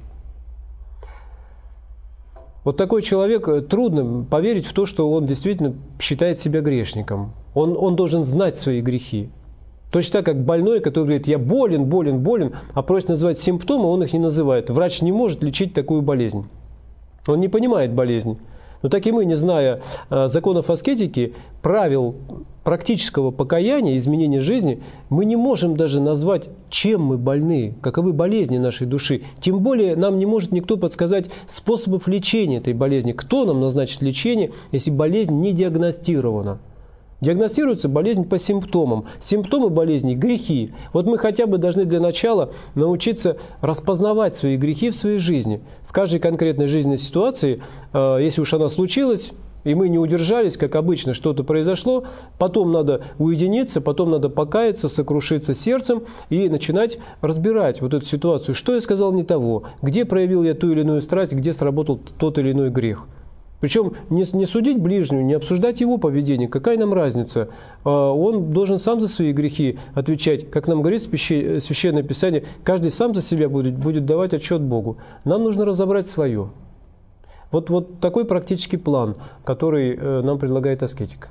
Вот такой человек, трудно поверить в то, что он действительно считает себя грешником. Он, он должен знать свои грехи. Точно так, как больной, который говорит, я болен, болен, болен, а просит называть симптомы, он их не называет. Врач не может лечить такую болезнь. Он не понимает болезни. Но так и мы, не зная э, законов аскетики, правил практического покаяния, изменения жизни, мы не можем даже назвать, чем мы больны, каковы болезни нашей души. Тем более нам не может никто подсказать способов лечения этой болезни. Кто нам назначит лечение, если болезнь не диагностирована? Диагностируется болезнь по симптомам. Симптомы болезни – грехи. Вот мы хотя бы должны для начала научиться распознавать свои грехи в своей жизни. В каждой конкретной жизненной ситуации, если уж она случилась, и мы не удержались, как обычно, что-то произошло, потом надо уединиться, потом надо покаяться, сокрушиться сердцем и начинать разбирать вот эту ситуацию. Что я сказал не того, где проявил я ту или иную страсть, где сработал тот или иной грех. Причем не, не судить ближнего, не обсуждать его поведение. Какая нам разница? Он должен сам за свои грехи отвечать. Как нам говорит Священное Писание, каждый сам за себя будет, будет давать отчет Богу. Нам нужно разобрать свое. Вот, вот такой практический план, который нам предлагает аскетика.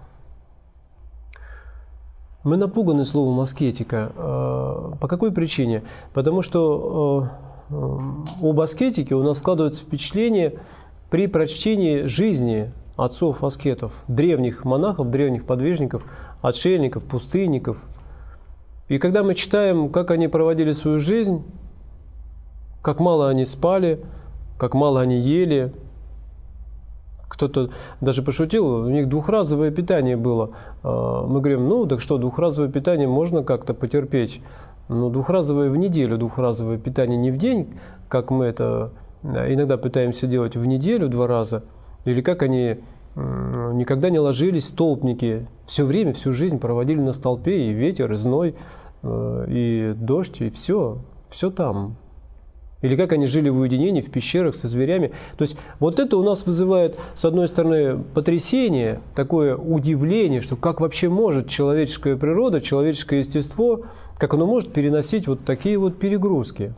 Мы напуганы словом аскетика. По какой причине? Потому что об аскетике у нас складывается впечатление при прочтении жизни отцов-аскетов, древних монахов, древних подвижников, отшельников, пустынников. И когда мы читаем, как они проводили свою жизнь, как мало они спали, как мало они ели, кто-то даже пошутил, у них двухразовое питание было. Мы говорим, ну так что, двухразовое питание можно как-то потерпеть. Но двухразовое в неделю, двухразовое питание не в день, как мы это иногда пытаемся делать в неделю два раза, или как они никогда не ложились, столпники, все время, всю жизнь проводили на столпе, и ветер, и зной, и дождь, и все, все там. Или как они жили в уединении, в пещерах со зверями. То есть вот это у нас вызывает, с одной стороны, потрясение, такое удивление, что как вообще может человеческая природа, человеческое естество, как оно может переносить вот такие вот перегрузки.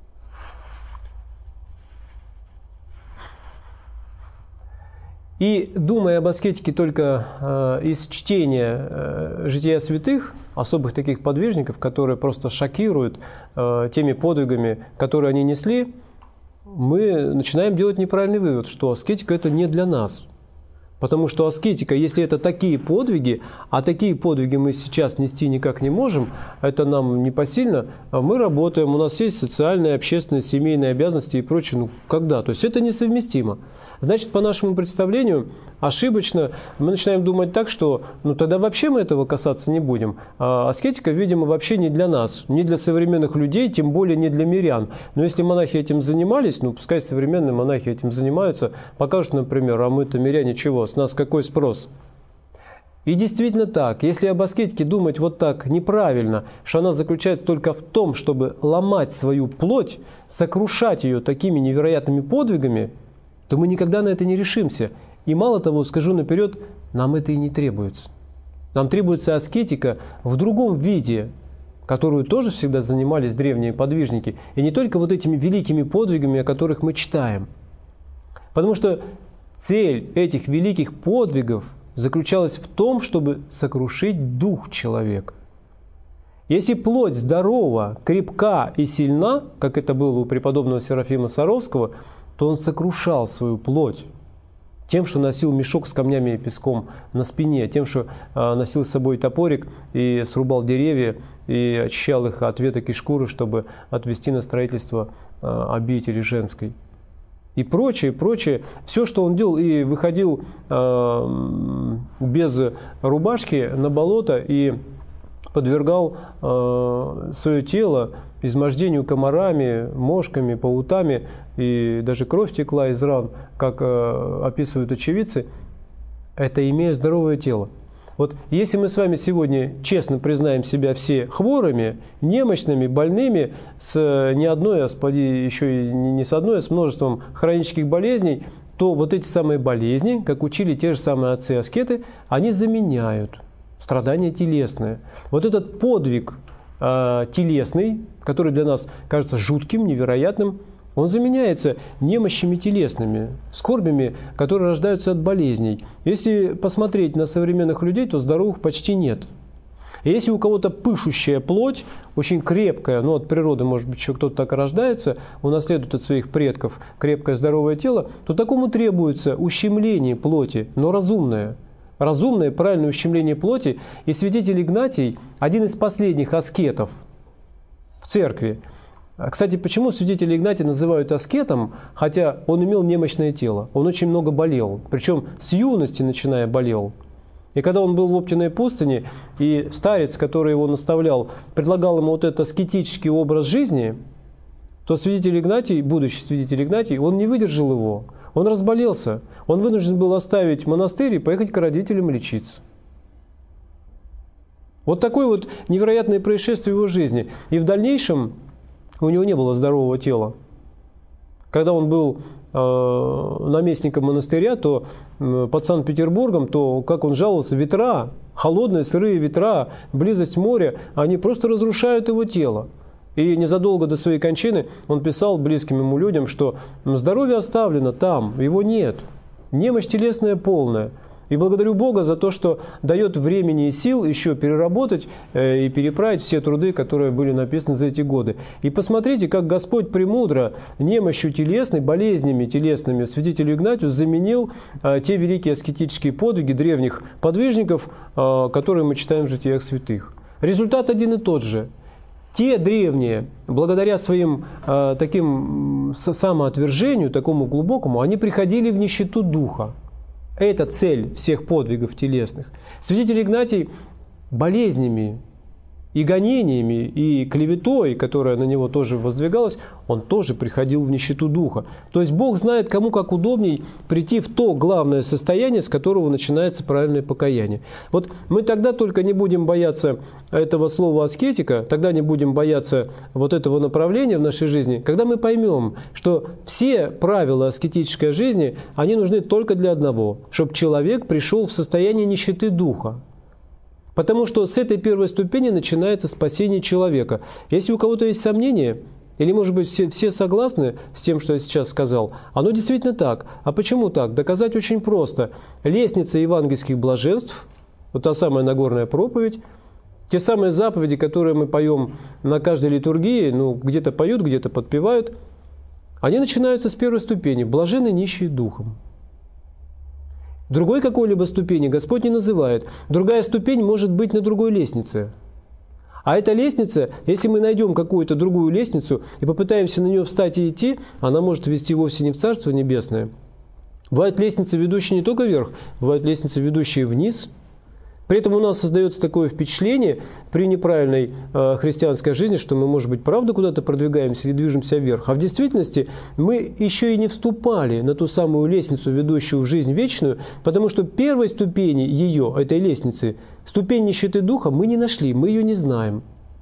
И думая об аскетике только э, из чтения э, жития святых, особых таких подвижников, которые просто шокируют э, теми подвигами, которые они несли, мы начинаем делать неправильный вывод, что аскетика – это не для нас. Потому что аскетика, если это такие подвиги, а такие подвиги мы сейчас нести никак не можем, это нам непосильно, мы работаем, у нас есть социальные, общественные, семейные обязанности и прочее, ну когда? То есть это несовместимо. Значит, по нашему представлению, ошибочно мы начинаем думать так, что ну тогда вообще мы этого касаться не будем. А аскетика, видимо, вообще не для нас, не для современных людей, тем более не для мирян. Но если монахи этим занимались, ну пускай современные монахи этим занимаются, покажут, например, а мы-то миряне чего, с нас какой спрос? И действительно так, если об аскетике думать вот так неправильно, что она заключается только в том, чтобы ломать свою плоть, сокрушать ее такими невероятными подвигами, то мы никогда на это не решимся. И мало того, скажу наперед, нам это и не требуется. Нам требуется аскетика в другом виде, которую тоже всегда занимались древние подвижники. И не только вот этими великими подвигами, о которых мы читаем. Потому что цель этих великих подвигов заключалась в том, чтобы сокрушить дух человека. Если плоть здорова, крепка и сильна, как это было у преподобного Серафима Саровского, то он сокрушал свою плоть тем, что носил мешок с камнями и песком на спине, тем, что э, носил с собой топорик и срубал деревья и очищал их от веток и шкуры, чтобы отвести на строительство э, обители женской. И прочее, прочее. Все, что он делал, и выходил э, без рубашки на болото и подвергал э, свое тело измождению комарами, мошками, паутами, и даже кровь текла из ран, как э, описывают очевидцы, это имея здоровое тело. Вот если мы с вами сегодня честно признаем себя все хворыми, немощными, больными, с не одной, а с, еще и не с одной, а с множеством хронических болезней, то вот эти самые болезни, как учили те же самые отцы-аскеты, они заменяют страдания телесные. Вот этот подвиг э, телесный, который для нас кажется жутким, невероятным, он заменяется немощами телесными, скорбями, которые рождаются от болезней. Если посмотреть на современных людей, то здоровых почти нет. И если у кого-то пышущая плоть, очень крепкая, ну от природы, может быть, еще кто-то так и рождается, унаследует от своих предков крепкое здоровое тело, то такому требуется ущемление плоти, но разумное. Разумное, правильное ущемление плоти. И святитель Игнатий, один из последних аскетов в церкви. Кстати, почему святителя Игнатия называют аскетом, хотя он имел немощное тело? Он очень много болел, причем с юности начиная болел. И когда он был в Оптиной пустыне, и старец, который его наставлял, предлагал ему вот этот аскетический образ жизни, то святитель Игнатий, будущий святитель Игнатий, он не выдержал его. Он разболелся. Он вынужден был оставить монастырь и поехать к родителям лечиться. Вот такое вот невероятное происшествие в его жизни. И в дальнейшем у него не было здорового тела. Когда он был э, наместником монастыря, то э, под Санкт-Петербургом, то, как он жаловался, ветра, холодные сырые ветра, близость моря, они просто разрушают его тело. И незадолго до своей кончины он писал близким ему людям, что здоровье оставлено там, его нет, немощь телесная полная. И благодарю Бога за то, что дает времени и сил еще переработать э, и переправить все труды, которые были написаны за эти годы. И посмотрите, как Господь премудро немощью телесной, болезнями телесными святителю Игнатию заменил э, те великие аскетические подвиги древних подвижников, э, которые мы читаем в житиях святых. Результат один и тот же. Те древние, благодаря своим э, таким самоотвержению, такому глубокому, они приходили в нищету духа. Это цель всех подвигов телесных. Святитель Игнатий болезнями и гонениями, и клеветой, которая на него тоже воздвигалась, он тоже приходил в нищету духа. То есть Бог знает, кому как удобней прийти в то главное состояние, с которого начинается правильное покаяние. Вот мы тогда только не будем бояться этого слова аскетика, тогда не будем бояться вот этого направления в нашей жизни, когда мы поймем, что все правила аскетической жизни, они нужны только для одного, чтобы человек пришел в состояние нищеты духа. Потому что с этой первой ступени начинается спасение человека. Если у кого-то есть сомнения, или, может быть, все, все согласны с тем, что я сейчас сказал, оно действительно так. А почему так? Доказать очень просто. Лестница евангельских блаженств, вот та самая Нагорная проповедь, те самые заповеди, которые мы поем на каждой литургии, ну, где-то поют, где-то подпевают, они начинаются с первой ступени. Блаженны нищие духом. Другой какой-либо ступени Господь не называет. Другая ступень может быть на другой лестнице. А эта лестница, если мы найдем какую-то другую лестницу и попытаемся на нее встать и идти, она может вести вовсе не в Царство Небесное. Бывают лестницы, ведущие не только вверх, бывают лестницы, ведущие вниз. При этом у нас создается такое впечатление при неправильной э, христианской жизни, что мы, может быть, правда куда-то продвигаемся или движемся вверх. А в действительности мы еще и не вступали на ту самую лестницу, ведущую в жизнь вечную, потому что первой ступени ее, этой лестницы, ступень нищеты духа, мы не нашли, мы ее не знаем.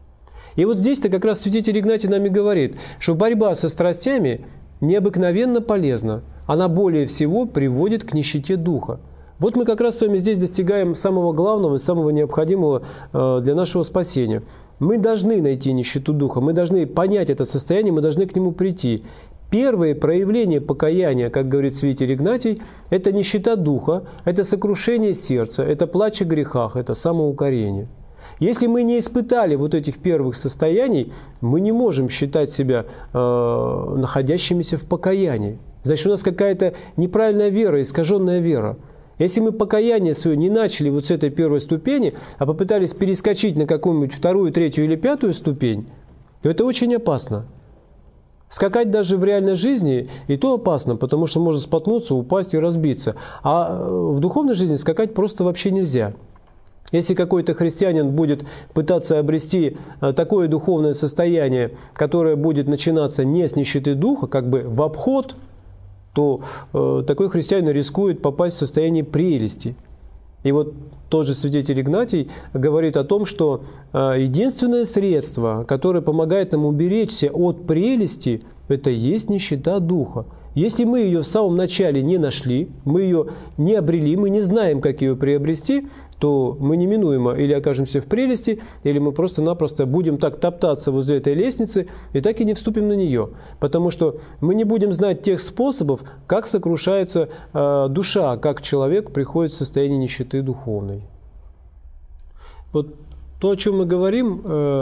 И вот здесь-то как раз святитель Игнатий нам и говорит, что борьба со страстями необыкновенно полезна. Она более всего приводит к нищете духа. Вот мы как раз с вами здесь достигаем самого главного и самого необходимого для нашего спасения. Мы должны найти нищету духа, мы должны понять это состояние, мы должны к нему прийти. Первое проявление покаяния, как говорит святитель Игнатий, это нищета духа, это сокрушение сердца, это плач о грехах, это самоукорение. Если мы не испытали вот этих первых состояний, мы не можем считать себя э, находящимися в покаянии. Значит, у нас какая-то неправильная вера, искаженная вера. Если мы покаяние свое не начали вот с этой первой ступени, а попытались перескочить на какую-нибудь вторую, третью или пятую ступень, то это очень опасно. Скакать даже в реальной жизни и то опасно, потому что можно споткнуться, упасть и разбиться. А в духовной жизни скакать просто вообще нельзя. Если какой-то христианин будет пытаться обрести такое духовное состояние, которое будет начинаться не с нищеты духа, как бы в обход, то э, такой христианин рискует попасть в состояние прелести. И вот тот же святитель Игнатий говорит о том, что э, единственное средство, которое помогает нам уберечься от прелести, это есть нищета духа. Если мы ее в самом начале не нашли, мы ее не обрели, мы не знаем, как ее приобрести, то мы неминуемо или окажемся в прелести, или мы просто-напросто будем так топтаться возле этой лестницы и так и не вступим на нее. Потому что мы не будем знать тех способов, как сокрушается э, душа, как человек приходит в состояние нищеты духовной. Вот то, о чем мы говорим,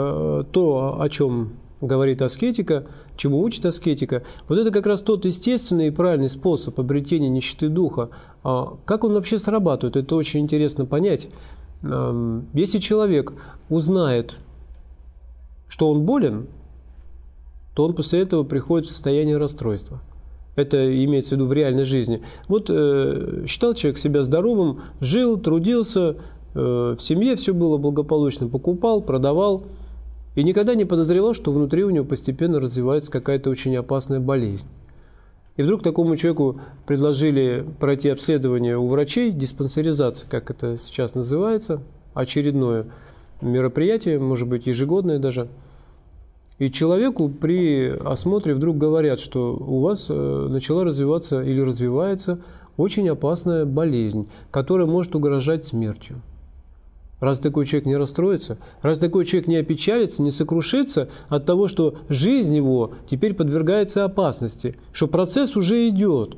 то, о чем говорит аскетика, чему учит аскетика, вот это как раз тот естественный и правильный способ обретения нищеты духа. Как он вообще срабатывает, это очень интересно понять. Если человек узнает, что он болен, то он после этого приходит в состояние расстройства. Это имеется в виду в реальной жизни. Вот э, считал человек себя здоровым, жил, трудился, э, в семье все было благополучно, покупал, продавал, и никогда не подозревал, что внутри у него постепенно развивается какая-то очень опасная болезнь. И вдруг такому человеку предложили пройти обследование у врачей, диспансеризация, как это сейчас называется, очередное мероприятие, может быть, ежегодное даже. И человеку при осмотре вдруг говорят, что у вас начала развиваться или развивается очень опасная болезнь, которая может угрожать смертью. Раз такой человек не расстроится, раз такой человек не опечалится, не сокрушится от того, что жизнь его теперь подвергается опасности, что процесс уже идет,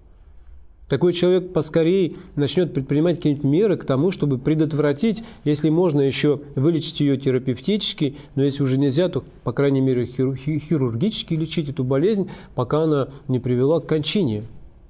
такой человек поскорее начнет предпринимать какие-нибудь меры к тому, чтобы предотвратить, если можно еще вылечить ее терапевтически, но если уже нельзя, то, по крайней мере, хирургически лечить эту болезнь, пока она не привела к кончине.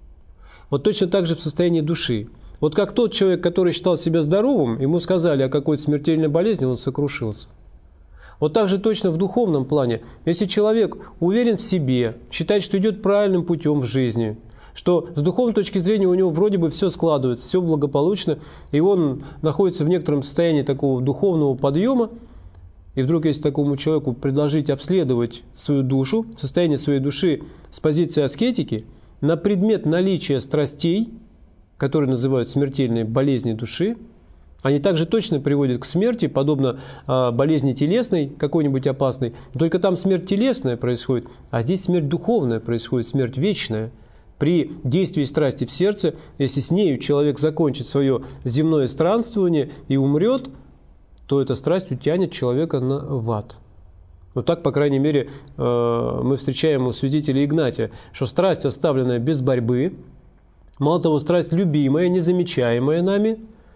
Вот точно так же в состоянии души. Вот как тот человек, который считал себя здоровым, ему сказали о какой-то смертельной болезни, он сокрушился. Вот так же точно в духовном плане. Если человек уверен в себе, считает, что идет правильным путем в жизни, что с духовной точки зрения у него вроде бы все складывается, все благополучно, и он находится в некотором состоянии такого духовного подъема, и вдруг если такому человеку предложить обследовать свою душу, состояние своей души с позиции аскетики, на предмет наличия страстей, которые называют смертельные болезни души, они также точно приводят к смерти, подобно э, болезни телесной, какой-нибудь опасной, только там смерть телесная происходит, а здесь смерть духовная происходит, смерть вечная. При действии страсти в сердце, если с нею человек закончит свое земное странствование и умрет, то эта страсть утянет человека на, в ад. Вот так, по крайней мере, э, мы встречаем у святителя Игнатия, что страсть, оставленная без борьбы, мало того, страсть любимая, незамечаемая нами,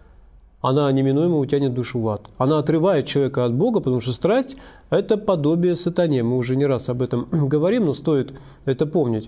она неминуемо утянет душу в ад. Она отрывает человека от Бога, потому что страсть – это подобие сатане. Мы уже не раз об этом говорим, но стоит это помнить.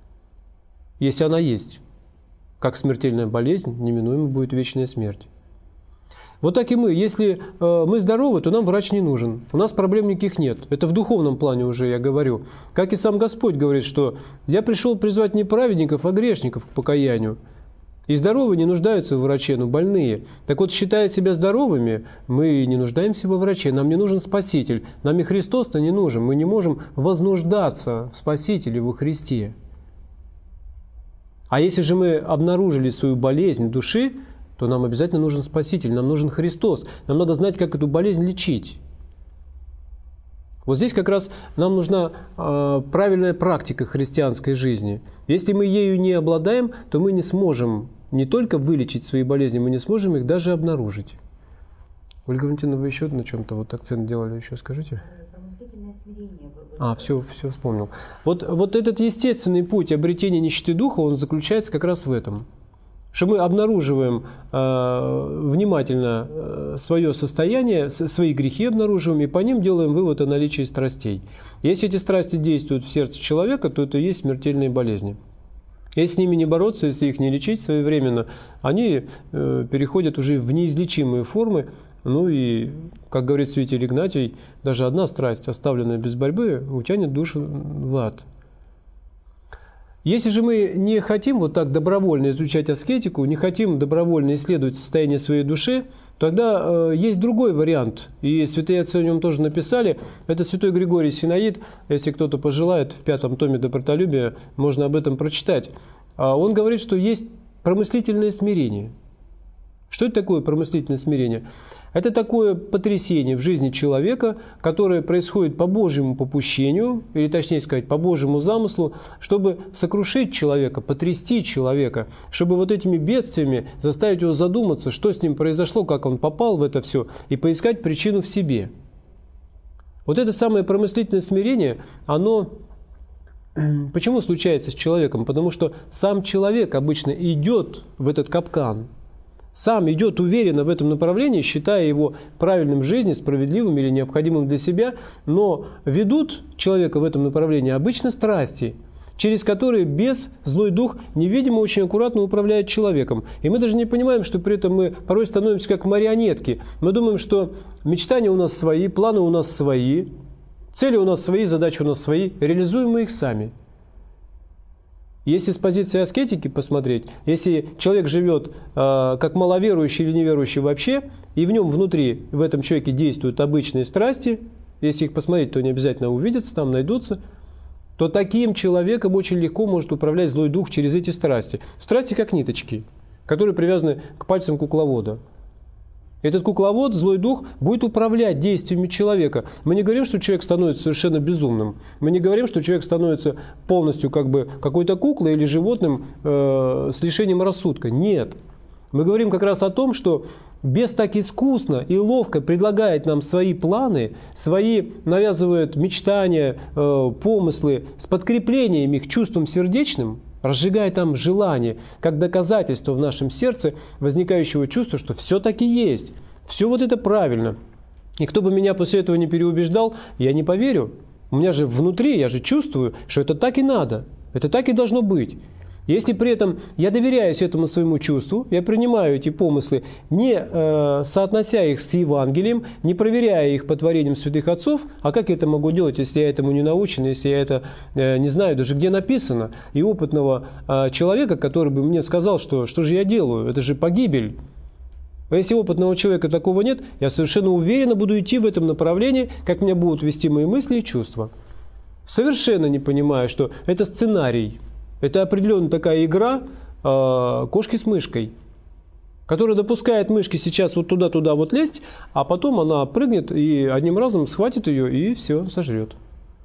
Если она есть, как смертельная болезнь, неминуемо будет вечная смерть. Вот так и мы. Если э, мы здоровы, то нам врач не нужен. У нас проблем никаких нет. Это в духовном плане уже я говорю. Как и сам Господь говорит, что «я пришел призвать не праведников, а грешников к покаянию». И здоровые не нуждаются в враче, но больные. Так вот, считая себя здоровыми, мы не нуждаемся во враче. Нам не нужен Спаситель. Нам и Христос-то не нужен. Мы не можем вознуждаться в Спасителе во Христе. А если же мы обнаружили свою болезнь души, то нам обязательно нужен Спаситель, нам нужен Христос. Нам надо знать, как эту болезнь лечить. Вот здесь как раз нам нужна э, правильная практика христианской жизни. Если мы ею не обладаем, то мы не сможем не только вылечить свои болезни, мы не сможем их даже обнаружить. Ольга Валентиновна, вы еще на чем-то вот акцент делали, еще скажите? А, все, все вспомнил. Вот, вот этот естественный путь обретения нищеты духа, он заключается как раз в этом. Что мы обнаруживаем э, внимательно э, свое состояние, свои грехи обнаруживаем, и по ним делаем вывод о наличии страстей. Если эти страсти действуют в сердце человека, то это и есть смертельные болезни. Если с ними не бороться, если их не лечить своевременно, они э, переходят уже в неизлечимые формы. Ну и, как говорит святитель Игнатий, даже одна страсть, оставленная без борьбы, утянет душу в ад. Если же мы не хотим вот так добровольно изучать аскетику, не хотим добровольно исследовать состояние своей души, тогда э, есть другой вариант. И святые отцы о нем тоже написали. Это святой Григорий Синаид. Если кто-то пожелает, в пятом томе «Добротолюбия» можно об этом прочитать. Он говорит, что есть промыслительное смирение. Что это такое промыслительное смирение? Это такое потрясение в жизни человека, которое происходит по Божьему попущению, или точнее сказать, по Божьему замыслу, чтобы сокрушить человека, потрясти человека, чтобы вот этими бедствиями заставить его задуматься, что с ним произошло, как он попал в это все, и поискать причину в себе. Вот это самое промыслительное смирение, оно почему случается с человеком? Потому что сам человек обычно идет в этот капкан. сам идет уверенно в этом направлении, считая его правильным в жизни, справедливым или необходимым для себя, но ведут человека в этом направлении обычно страсти, через которые бес, злой дух, невидимо очень аккуратно управляет человеком. И мы даже не понимаем, что при этом мы порой становимся как марионетки. Мы думаем, что мечтания у нас свои, планы у нас свои, цели у нас свои, задачи у нас свои, реализуем мы их сами. Если с позиции аскетики посмотреть, если человек живет э, как маловерующий или неверующий вообще, и в нем внутри, в этом человеке действуют обычные страсти, если их посмотреть, то они обязательно увидятся, там найдутся, то таким человеком очень легко может управлять злой дух через эти страсти. Страсти как ниточки, которые привязаны к пальцам кукловода. Этот кукловод, злой дух, будет управлять действиями человека. Мы не говорим, что человек становится совершенно безумным. Мы не говорим, что человек становится полностью как бы какой-то куклой или животным э, с лишением рассудка. Нет. Мы говорим как раз о том, что бес так искусно и ловко предлагает нам свои планы, свои навязывает мечтания, э, помыслы с подкреплением их чувством сердечным, разжигая там желание, как доказательство в нашем сердце возникающего чувства, что все-таки есть, все вот это правильно. И кто бы меня после этого не переубеждал, я не поверю. У меня же внутри, я же чувствую, что это так и надо, это так и должно быть. Если при этом я доверяюсь этому своему чувству, я принимаю эти помыслы, не э, соотнося их с Евангелием, не проверяя их по творениям святых отцов, а как я это могу делать, если я этому не научен, если я это э, не знаю даже где написано, и опытного э, человека, который бы мне сказал, что что же я делаю, это же погибель. А если опытного человека такого нет, я совершенно уверенно буду идти в этом направлении, как меня будут вести мои мысли и чувства. Совершенно не понимая, что это сценарий. Это определенно такая игра э, кошки с мышкой, которая допускает мышке сейчас вот туда-туда вот лезть, а потом она прыгнет и одним разом схватит ее и все, сожрет.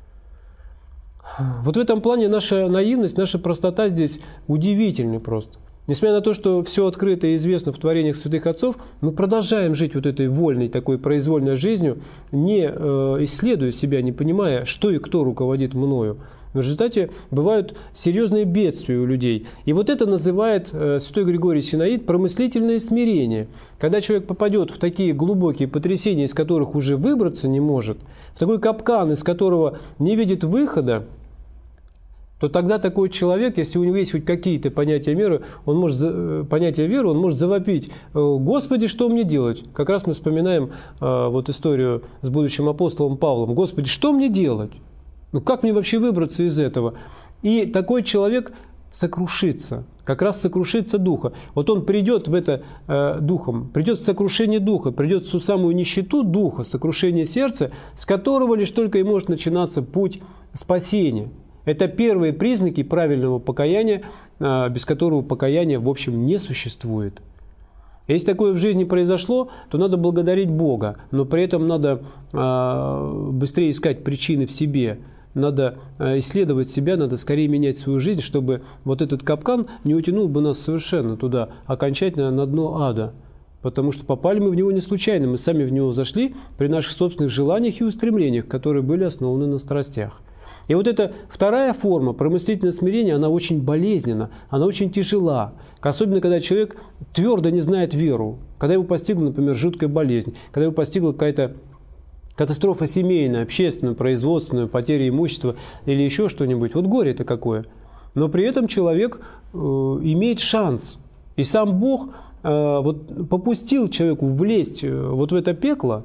Вот в этом плане наша наивность, наша простота здесь удивительны просто. Несмотря на то, что все открыто и известно в творениях святых отцов, мы продолжаем жить вот этой вольной, такой произвольной жизнью, не э, исследуя себя, не понимая, что и кто руководит мною. В результате бывают серьезные бедствия у людей. И вот это называет э, святой Григорий Синаид промыслительное смирение. Когда человек попадет в такие глубокие потрясения, из которых уже выбраться не может, в такой капкан, из которого не видит выхода, то тогда такой человек, если у него есть хоть какие-то понятия веры, он может, понятия веры, он может завопить: «Господи, что мне делать?» Как раз мы вспоминаем э, вот историю с будущим апостолом Павлом. «Господи, что мне делать? Ну как мне вообще выбраться из этого?» И такой человек сокрушится, как раз сокрушится духа. Вот он придет в это э, духом, придет в сокрушение духа, придет в ту самую нищету духа, сокрушение сердца, с которого лишь только и может начинаться путь спасения. Это первые признаки правильного покаяния, э, без которого покаяния в общем не существует. Если такое в жизни произошло, то надо благодарить Бога, но при этом надо э, быстрее искать причины в себе. Надо исследовать себя, надо скорее менять свою жизнь, чтобы вот этот капкан не утянул бы нас совершенно туда, окончательно на дно ада. Потому что попали мы в него не случайно, мы сами в него зашли при наших собственных желаниях и устремлениях, которые были основаны на страстях. И вот эта вторая форма, промыслительное смирение, она очень болезненна, она очень тяжела. Особенно, когда человек твердо не знает веру, когда его постигла, например, жуткая болезнь, когда его постигла какая-то катастрофа семейная, общественная, производственная, потеря имущества или еще что-нибудь. Вот горе-то какое. Но при этом человек э, имеет шанс. И сам Бог э, вот, попустил человеку влезть вот в это пекло.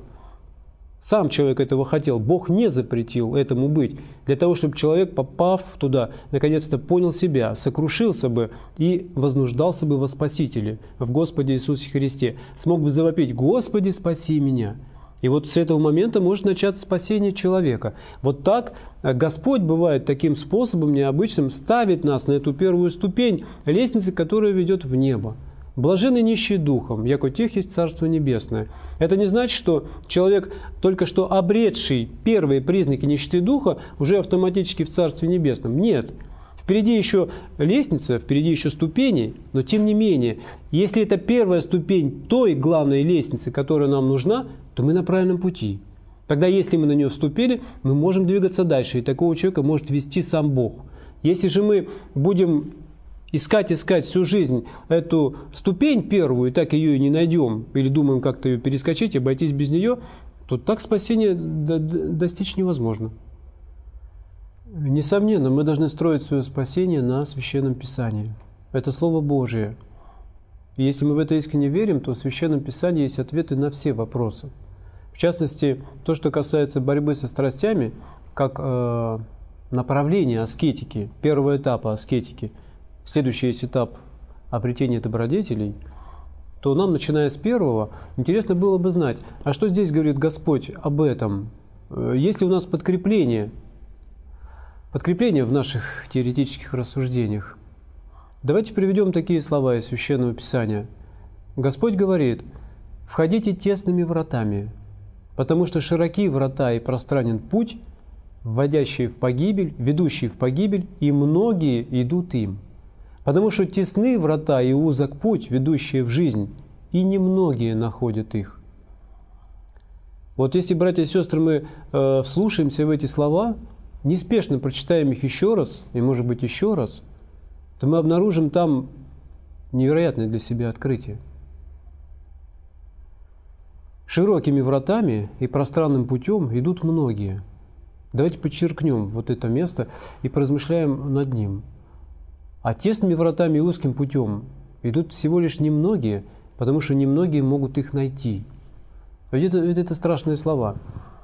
Сам человек этого хотел. Бог не запретил этому быть. Для того, чтобы человек, попав туда, наконец-то понял себя, сокрушился бы и вознуждался бы во Спасителе, в Господе Иисусе Христе. Смог бы завопить: «Господи, спаси меня». И вот с этого момента может начаться спасение человека. Вот так Господь бывает таким способом необычным, ставит нас на эту первую ступень лестницы, которая ведет в небо. Блаженны нищие духом, яко тех есть Царство Небесное. Это не значит, что человек, только что обретший первые признаки нищеты духа, уже автоматически в Царстве Небесном. Нет. Впереди еще лестница, впереди еще ступени, но тем не менее, если это первая ступень той главной лестницы, которая нам нужна, то мы на правильном пути. Тогда, если мы на нее вступили, мы можем двигаться дальше, и такого человека может вести сам Бог. Если же мы будем искать, искать всю жизнь эту ступень первую, и так ее и не найдем, или думаем как-то ее перескочить, обойтись без нее, то так спасения достичь невозможно. Несомненно, мы должны строить свое спасение на Священном Писании. Это Слово Божие. И если мы в это искренне верим, то в Священном Писании есть ответы на все вопросы. В частности, то, что касается борьбы со страстями, как э, направление аскетики, первого этапа аскетики, следующий есть этап обретения добродетелей, то нам, начиная с первого, интересно было бы знать, а что здесь говорит Господь об этом? Есть ли у нас подкрепление? Подкрепление в наших теоретических рассуждениях. Давайте приведем такие слова из Священного Писания. Господь говорит: «Входите тесными вратами, потому что широки врата и пространен путь, вводящий в погибель, ведущий в погибель, и многие идут им. Потому что тесны врата и узок путь, ведущий в жизнь, и немногие находят их». Вот если, братья и сестры, мы э, вслушаемся в эти слова, неспешно прочитаем их еще раз, и, может быть, еще раз, то мы обнаружим там невероятное для себя открытие. Широкими вратами и пространным путем идут многие. Давайте подчеркнем вот это место и поразмышляем над ним. А тесными вратами и узким путем идут всего лишь немногие, потому что немногие могут их найти. Ведь это, ведь это страшные слова.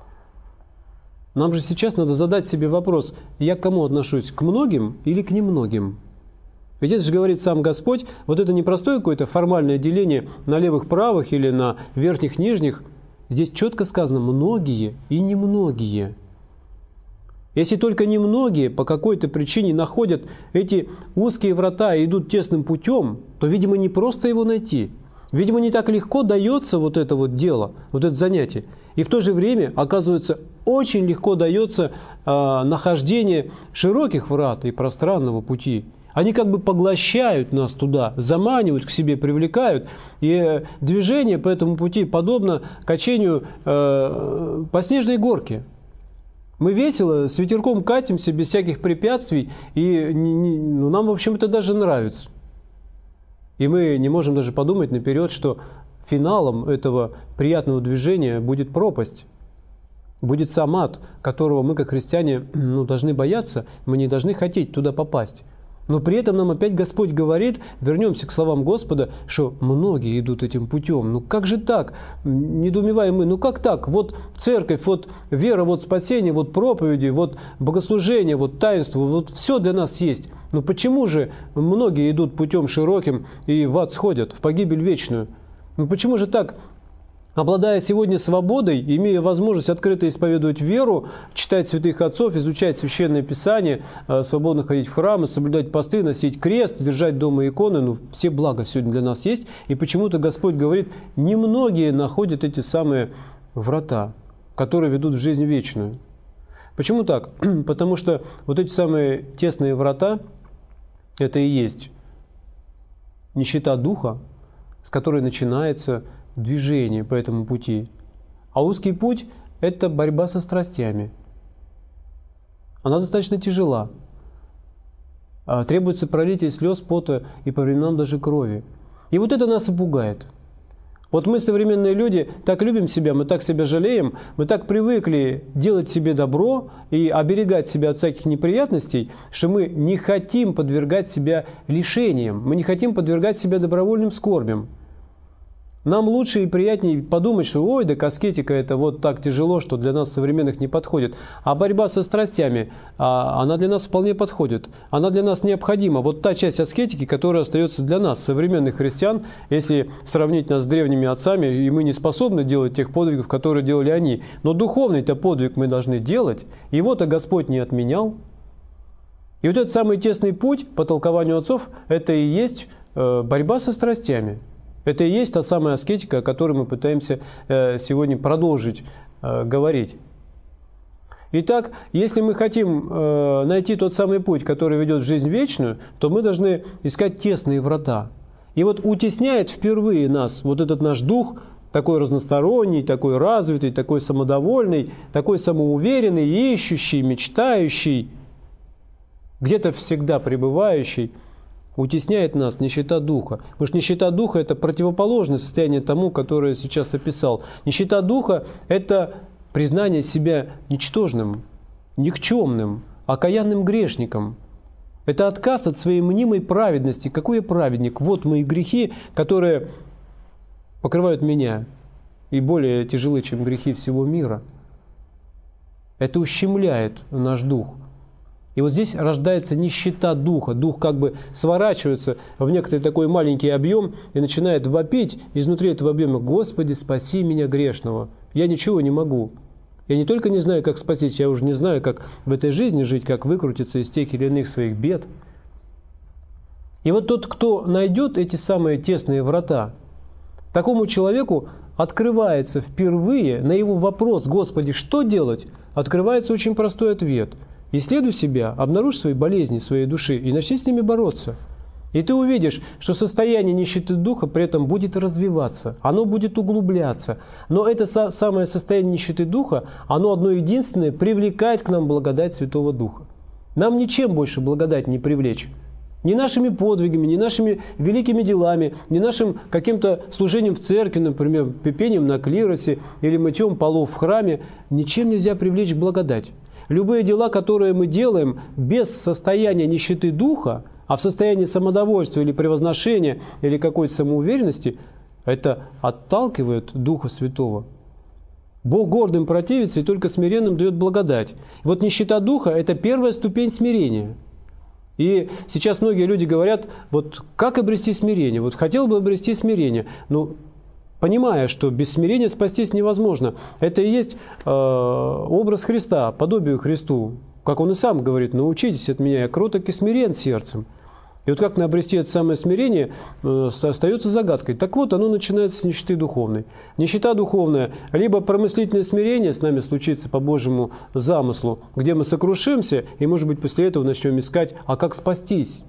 Нам же сейчас надо задать себе вопрос: я к кому отношусь? К многим или к немногим? Ведь это же говорит сам Господь, вот это не простое какое-то формальное деление на левых-правых или на верхних-нижних. Здесь четко сказано многие и немногие. Если только немногие по какой-то причине находят эти узкие врата и идут тесным путем, то, видимо, не просто его найти. Видимо, не так легко дается вот это вот дело, вот это занятие. И в то же время, оказывается, очень легко дается э, нахождение широких врат и пространного пути. Они как бы поглощают нас туда, заманивают к себе, привлекают. И движение по этому пути подобно качению э, по снежной горке. Мы весело, с ветерком катимся, без всяких препятствий, и не, не, ну, нам, в общем, это даже нравится. И мы не можем даже подумать наперед, что финалом этого приятного движения будет пропасть, будет сам ад, которого мы, как христиане, ну, должны бояться, мы не должны хотеть туда попасть. Но при этом нам опять Господь говорит, вернемся к словам Господа, что многие идут этим путем. Ну как же так? Недоумеваем мы, ну как так? Вот церковь, вот вера, вот спасение, вот проповеди, вот богослужение, вот таинство, вот все для нас есть. Но почему же многие идут путем широким и в ад сходят, в погибель вечную? Ну почему же так? Обладая сегодня свободой, имея возможность открыто исповедовать веру, читать святых отцов, изучать Священное Писание, свободно ходить в храмы, соблюдать посты, носить крест, держать дома иконы, ну, все блага сегодня для нас есть. И почему-то Господь говорит, немногие находят эти самые врата, которые ведут в жизнь вечную. Почему так? Потому что вот эти самые тесные врата, это и есть нищета духа, с которой начинается движение по этому пути. А узкий путь – это борьба со страстями. Она достаточно тяжела. Требуется пролитие слез, пота и по временам даже крови. И вот это нас и пугает. Вот мы, современные люди, так любим себя, мы так себя жалеем, мы так привыкли делать себе добро и оберегать себя от всяких неприятностей, что мы не хотим подвергать себя лишениям, мы не хотим подвергать себя добровольным скорбям. Нам лучше и приятнее подумать, что ой, да аскетика это вот так тяжело, что для нас современных не подходит. А борьба со страстями, она для нас вполне подходит. Она для нас необходима. Вот та часть аскетики, которая остается для нас, современных христиан, если сравнить нас с древними отцами, и мы не способны делать тех подвигов, которые делали они. Но духовный-то подвиг мы должны делать. Его-то Господь не отменял. И вот этот самый тесный путь, по толкованию отцов, это и есть борьба со страстями. Это и есть та самая аскетика, о которой мы пытаемся сегодня продолжить говорить. Итак, если мы хотим найти тот самый путь, который ведет в жизнь вечную, то мы должны искать тесные врата. И вот утесняет впервые нас вот этот наш дух, такой разносторонний, такой развитый, такой самодовольный, такой самоуверенный, ищущий, мечтающий, где-то всегда пребывающий. утесняет нас нищета духа. Потому что нищета духа – это противоположное состояние тому, которое я сейчас описал. Нищета духа – это признание себя ничтожным, никчемным, окаянным грешником. Это отказ от своей мнимой праведности. Какой я праведник? Вот мои грехи, которые покрывают меня, и более тяжелы, чем грехи всего мира. Это ущемляет наш дух. И вот здесь рождается нищета духа. Дух как бы сворачивается в некоторый такой маленький объем и начинает вопить изнутри этого объема: «Господи, спаси меня грешного! Я ничего не могу. Я не только не знаю, как спастись, я уже не знаю, как в этой жизни жить, как выкрутиться из тех или иных своих бед». И вот тот, кто найдет эти самые тесные врата, такому человеку открывается впервые на его вопрос: «Господи, что делать?», открывается очень простой ответ: исследуй себя, обнаружь свои болезни, своей души и начни с ними бороться. И ты увидишь, что состояние нищеты духа при этом будет развиваться, оно будет углубляться. Но это со- самое состояние нищеты духа, оно одно единственное привлекает к нам благодать Святого Духа. Нам ничем больше благодать не привлечь. Ни нашими подвигами, ни нашими великими делами, ни нашим каким-то служением в церкви, например, пением на клиросе или мытьем полов в храме, ничем нельзя привлечь благодать. Любые дела, которые мы делаем без состояния нищеты духа, а в состоянии самодовольства или превозношения, или какой-то самоуверенности, это отталкивает Духа Святого. Бог гордым противится и только смиренным дает благодать. И вот нищета духа – это первая ступень смирения. И сейчас многие люди говорят: вот как обрести смирение? Вот хотел бы обрести смирение, но понимая, что без смирения спастись невозможно. Это и есть э, образ Христа, подобию Христу. Как Он и сам говорит: научитесь от меня, я кроток и смирен сердцем. И вот как обрести это самое смирение, э, остается загадкой. Так вот, оно начинается с нищеты духовной. Нищета духовная, либо промыслительное смирение с нами случится по Божьему замыслу, где мы сокрушимся, и, может быть, после этого начнем искать, а как спастись.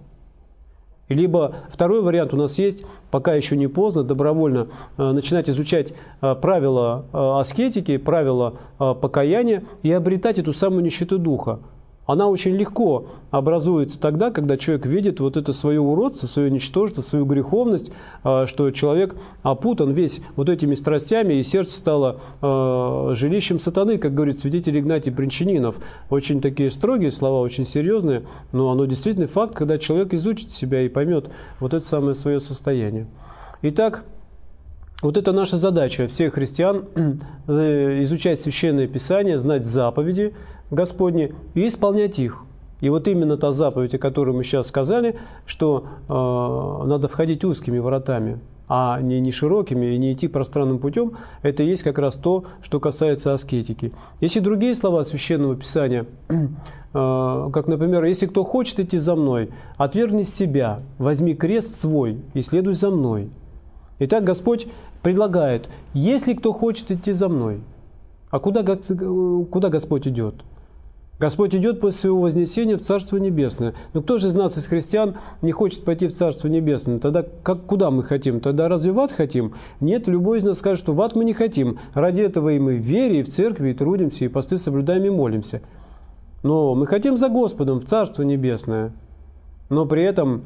Либо второй вариант у нас есть: пока еще не поздно, добровольно э, начинать изучать э, правила э, аскетики, правила э, покаяния и обретать эту самую нищету духа. Она очень легко образуется тогда, когда человек видит вот это свое уродство, свое ничтожество, свою греховность, э, что человек опутан весь вот этими страстями, и сердце стало э, жилищем сатаны, как говорит святитель Игнатий Бринчанинов. Очень такие строгие слова, очень серьезные, но оно действительно факт, когда человек изучит себя и поймет вот это самое свое состояние. Итак, вот это наша задача всех христиан – изучать Священное Писание, знать заповеди Господни и исполнять их. И вот именно та заповедь, о которой мы сейчас сказали, что э, надо входить узкими воротами, а не, не широкими, и не идти пространным путем, это и есть как раз то, что касается аскетики. Есть и другие слова Священного Писания, э, как, например: «Если кто хочет идти за мной, отвергни себя, возьми крест свой и следуй за мной». Итак, Господь предлагает: если кто хочет идти за мной, а куда, куда Господь идет? Господь идет после своего вознесения в Царство Небесное. Но кто же из нас, из христиан, не хочет пойти в Царство Небесное? Тогда как, куда мы хотим? Тогда разве в ад хотим? Нет, любой из нас скажет, что в ад мы не хотим. Ради этого и мы в вере, и в церкви, и трудимся, и посты соблюдаем, и молимся. Но мы хотим за Господом в Царство Небесное. Но при этом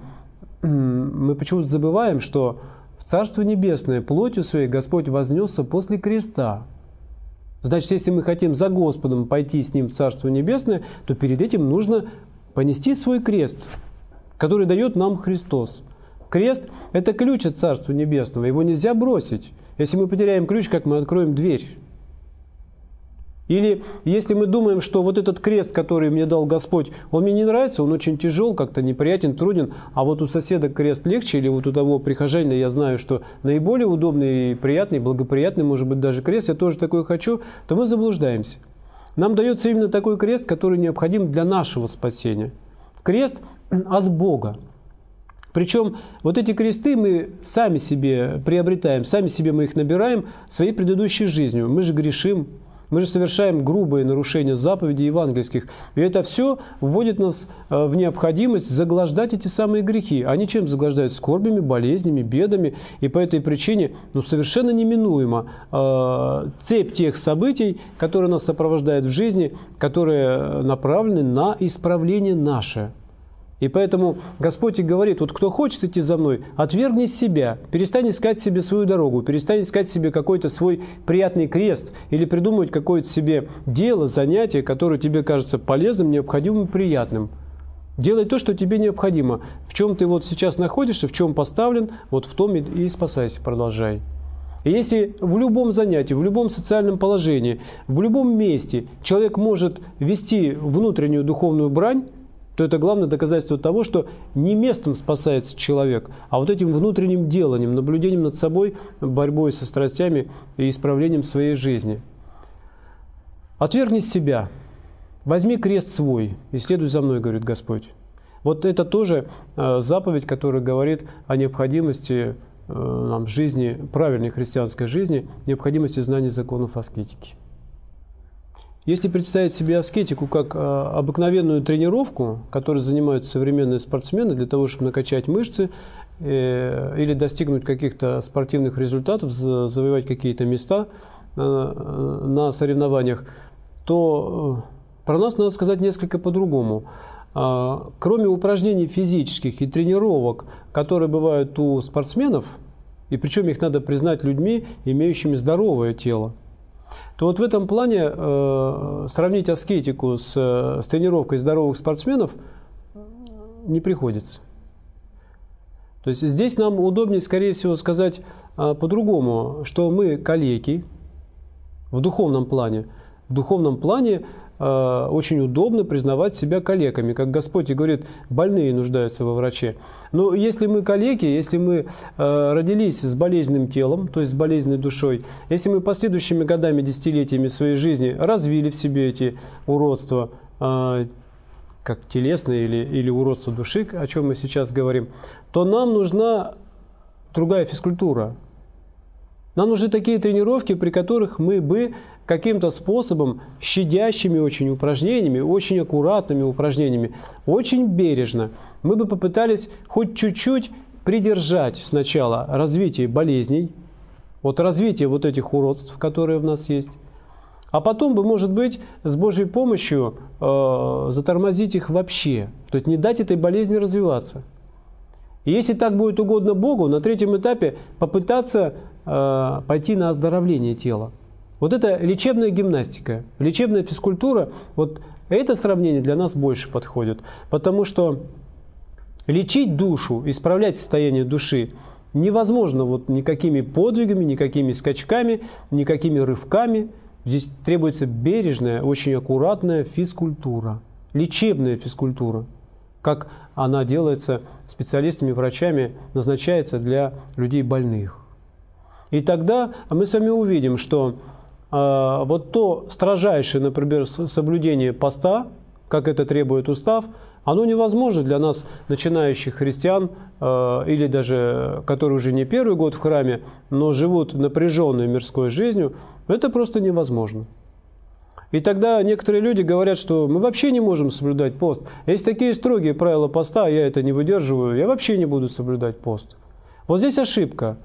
мы почему-то забываем, что в Царство Небесное плотью своей Господь вознесся после креста. Значит, если мы хотим за Господом пойти с Ним в Царство Небесное, то перед этим нужно понести свой крест, который дает нам Христос. Крест – это ключ от Царства Небесного, его нельзя бросить. Если мы потеряем ключ, как мы откроем дверь? Или если мы думаем, что вот этот крест, который мне дал Господь, он мне не нравится, он очень тяжел, как-то неприятен, труден, а вот у соседа крест легче, или вот у того прихожанина я знаю, что наиболее удобный и приятный, благоприятный, может быть, даже крест, я тоже такой хочу, то мы заблуждаемся. Нам дается именно такой крест, который необходим для нашего спасения. Крест от Бога. Причем вот эти кресты мы сами себе приобретаем, сами себе мы их набираем своей предыдущей жизнью. Мы же грешим. Мы же совершаем грубые нарушения заповедей евангельских. И это все вводит нас в необходимость заглаждать эти самые грехи. Они чем заглаждают? Скорбями, болезнями, бедами. И по этой причине ну, совершенно неминуемо э, цепь тех событий, которые нас сопровождают в жизни, которые направлены на исправление наше. И поэтому Господь и говорит, вот кто хочет идти за мной, отвергни себя, перестань искать себе свою дорогу, перестань искать себе какой-то свой приятный крест или придумывать какое-то себе дело, занятие, которое тебе кажется полезным, необходимым, приятным. Делай то, что тебе необходимо. В чем ты вот сейчас находишься, в чем поставлен, вот в том и спасайся, продолжай. И если в любом занятии, в любом социальном положении, в любом месте человек может вести внутреннюю духовную брань, то это главное доказательство того, что не местом спасается человек, а вот этим внутренним деланием, наблюдением над собой, борьбой со страстями и исправлением своей жизни. Отвергни себя, возьми крест свой и следуй за мной, говорит Господь. Вот это тоже заповедь, которая говорит о необходимости нам жизни, правильной христианской жизни, необходимости знания законов аскетики. Если представить себе аскетику как а, обыкновенную тренировку, которой занимаются современные спортсмены для того, чтобы накачать мышцы э, или достигнуть каких-то спортивных результатов, за, завоевать какие-то места э, на соревнованиях, то э, про нас надо сказать несколько по-другому. А, кроме упражнений физических и тренировок, которые бывают у спортсменов, и причем их надо признать людьми, имеющими здоровое тело, то вот в этом плане э, сравнить аскетику с, с тренировкой здоровых спортсменов не приходится. То есть здесь нам удобнее, скорее всего, сказать э, по-другому, что мы калеки в духовном плане. В духовном плане э, очень удобно признавать себя калеками. Как Господь и говорит, больные нуждаются во враче. Но если мы калеки, если мы э, родились с болезненным телом, то есть с болезненной душой, если мы последующими годами, десятилетиями своей жизни развили в себе эти уродства, э, как телесные или, или уродство души, о чем мы сейчас говорим, то нам нужна другая физкультура. Нам нужны такие тренировки, при которых мы бы каким-то способом, щадящими очень упражнениями, очень аккуратными упражнениями, очень бережно, мы бы попытались хоть чуть-чуть придержать сначала развитие болезней, вот развитие вот этих уродств, которые в нас есть, а потом бы, может быть, с Божьей помощью э, затормозить их вообще, то есть не дать этой болезни развиваться. И если так будет угодно Богу, на третьем этапе попытаться э, пойти на оздоровление тела. Вот это лечебная гимнастика, лечебная физкультура, вот это сравнение для нас больше подходит. Потому что лечить душу, исправлять состояние души невозможно вот никакими подвигами, никакими скачками, никакими рывками. Здесь требуется бережная, очень аккуратная физкультура, лечебная физкультура, как она делается специалистами, врачами, назначается для людей больных. И тогда мы с вами увидим, что э, вот то строжайшее, например, соблюдение поста, как это требует устав, оно невозможно для нас, начинающих христиан, э, или даже которые уже не первый год в храме, но живут напряженной мирской жизнью, это просто невозможно. И тогда некоторые люди говорят, что мы вообще не можем соблюдать пост. Есть такие строгие правила поста, я это не выдерживаю, я вообще не буду соблюдать пост. Вот здесь ошибка.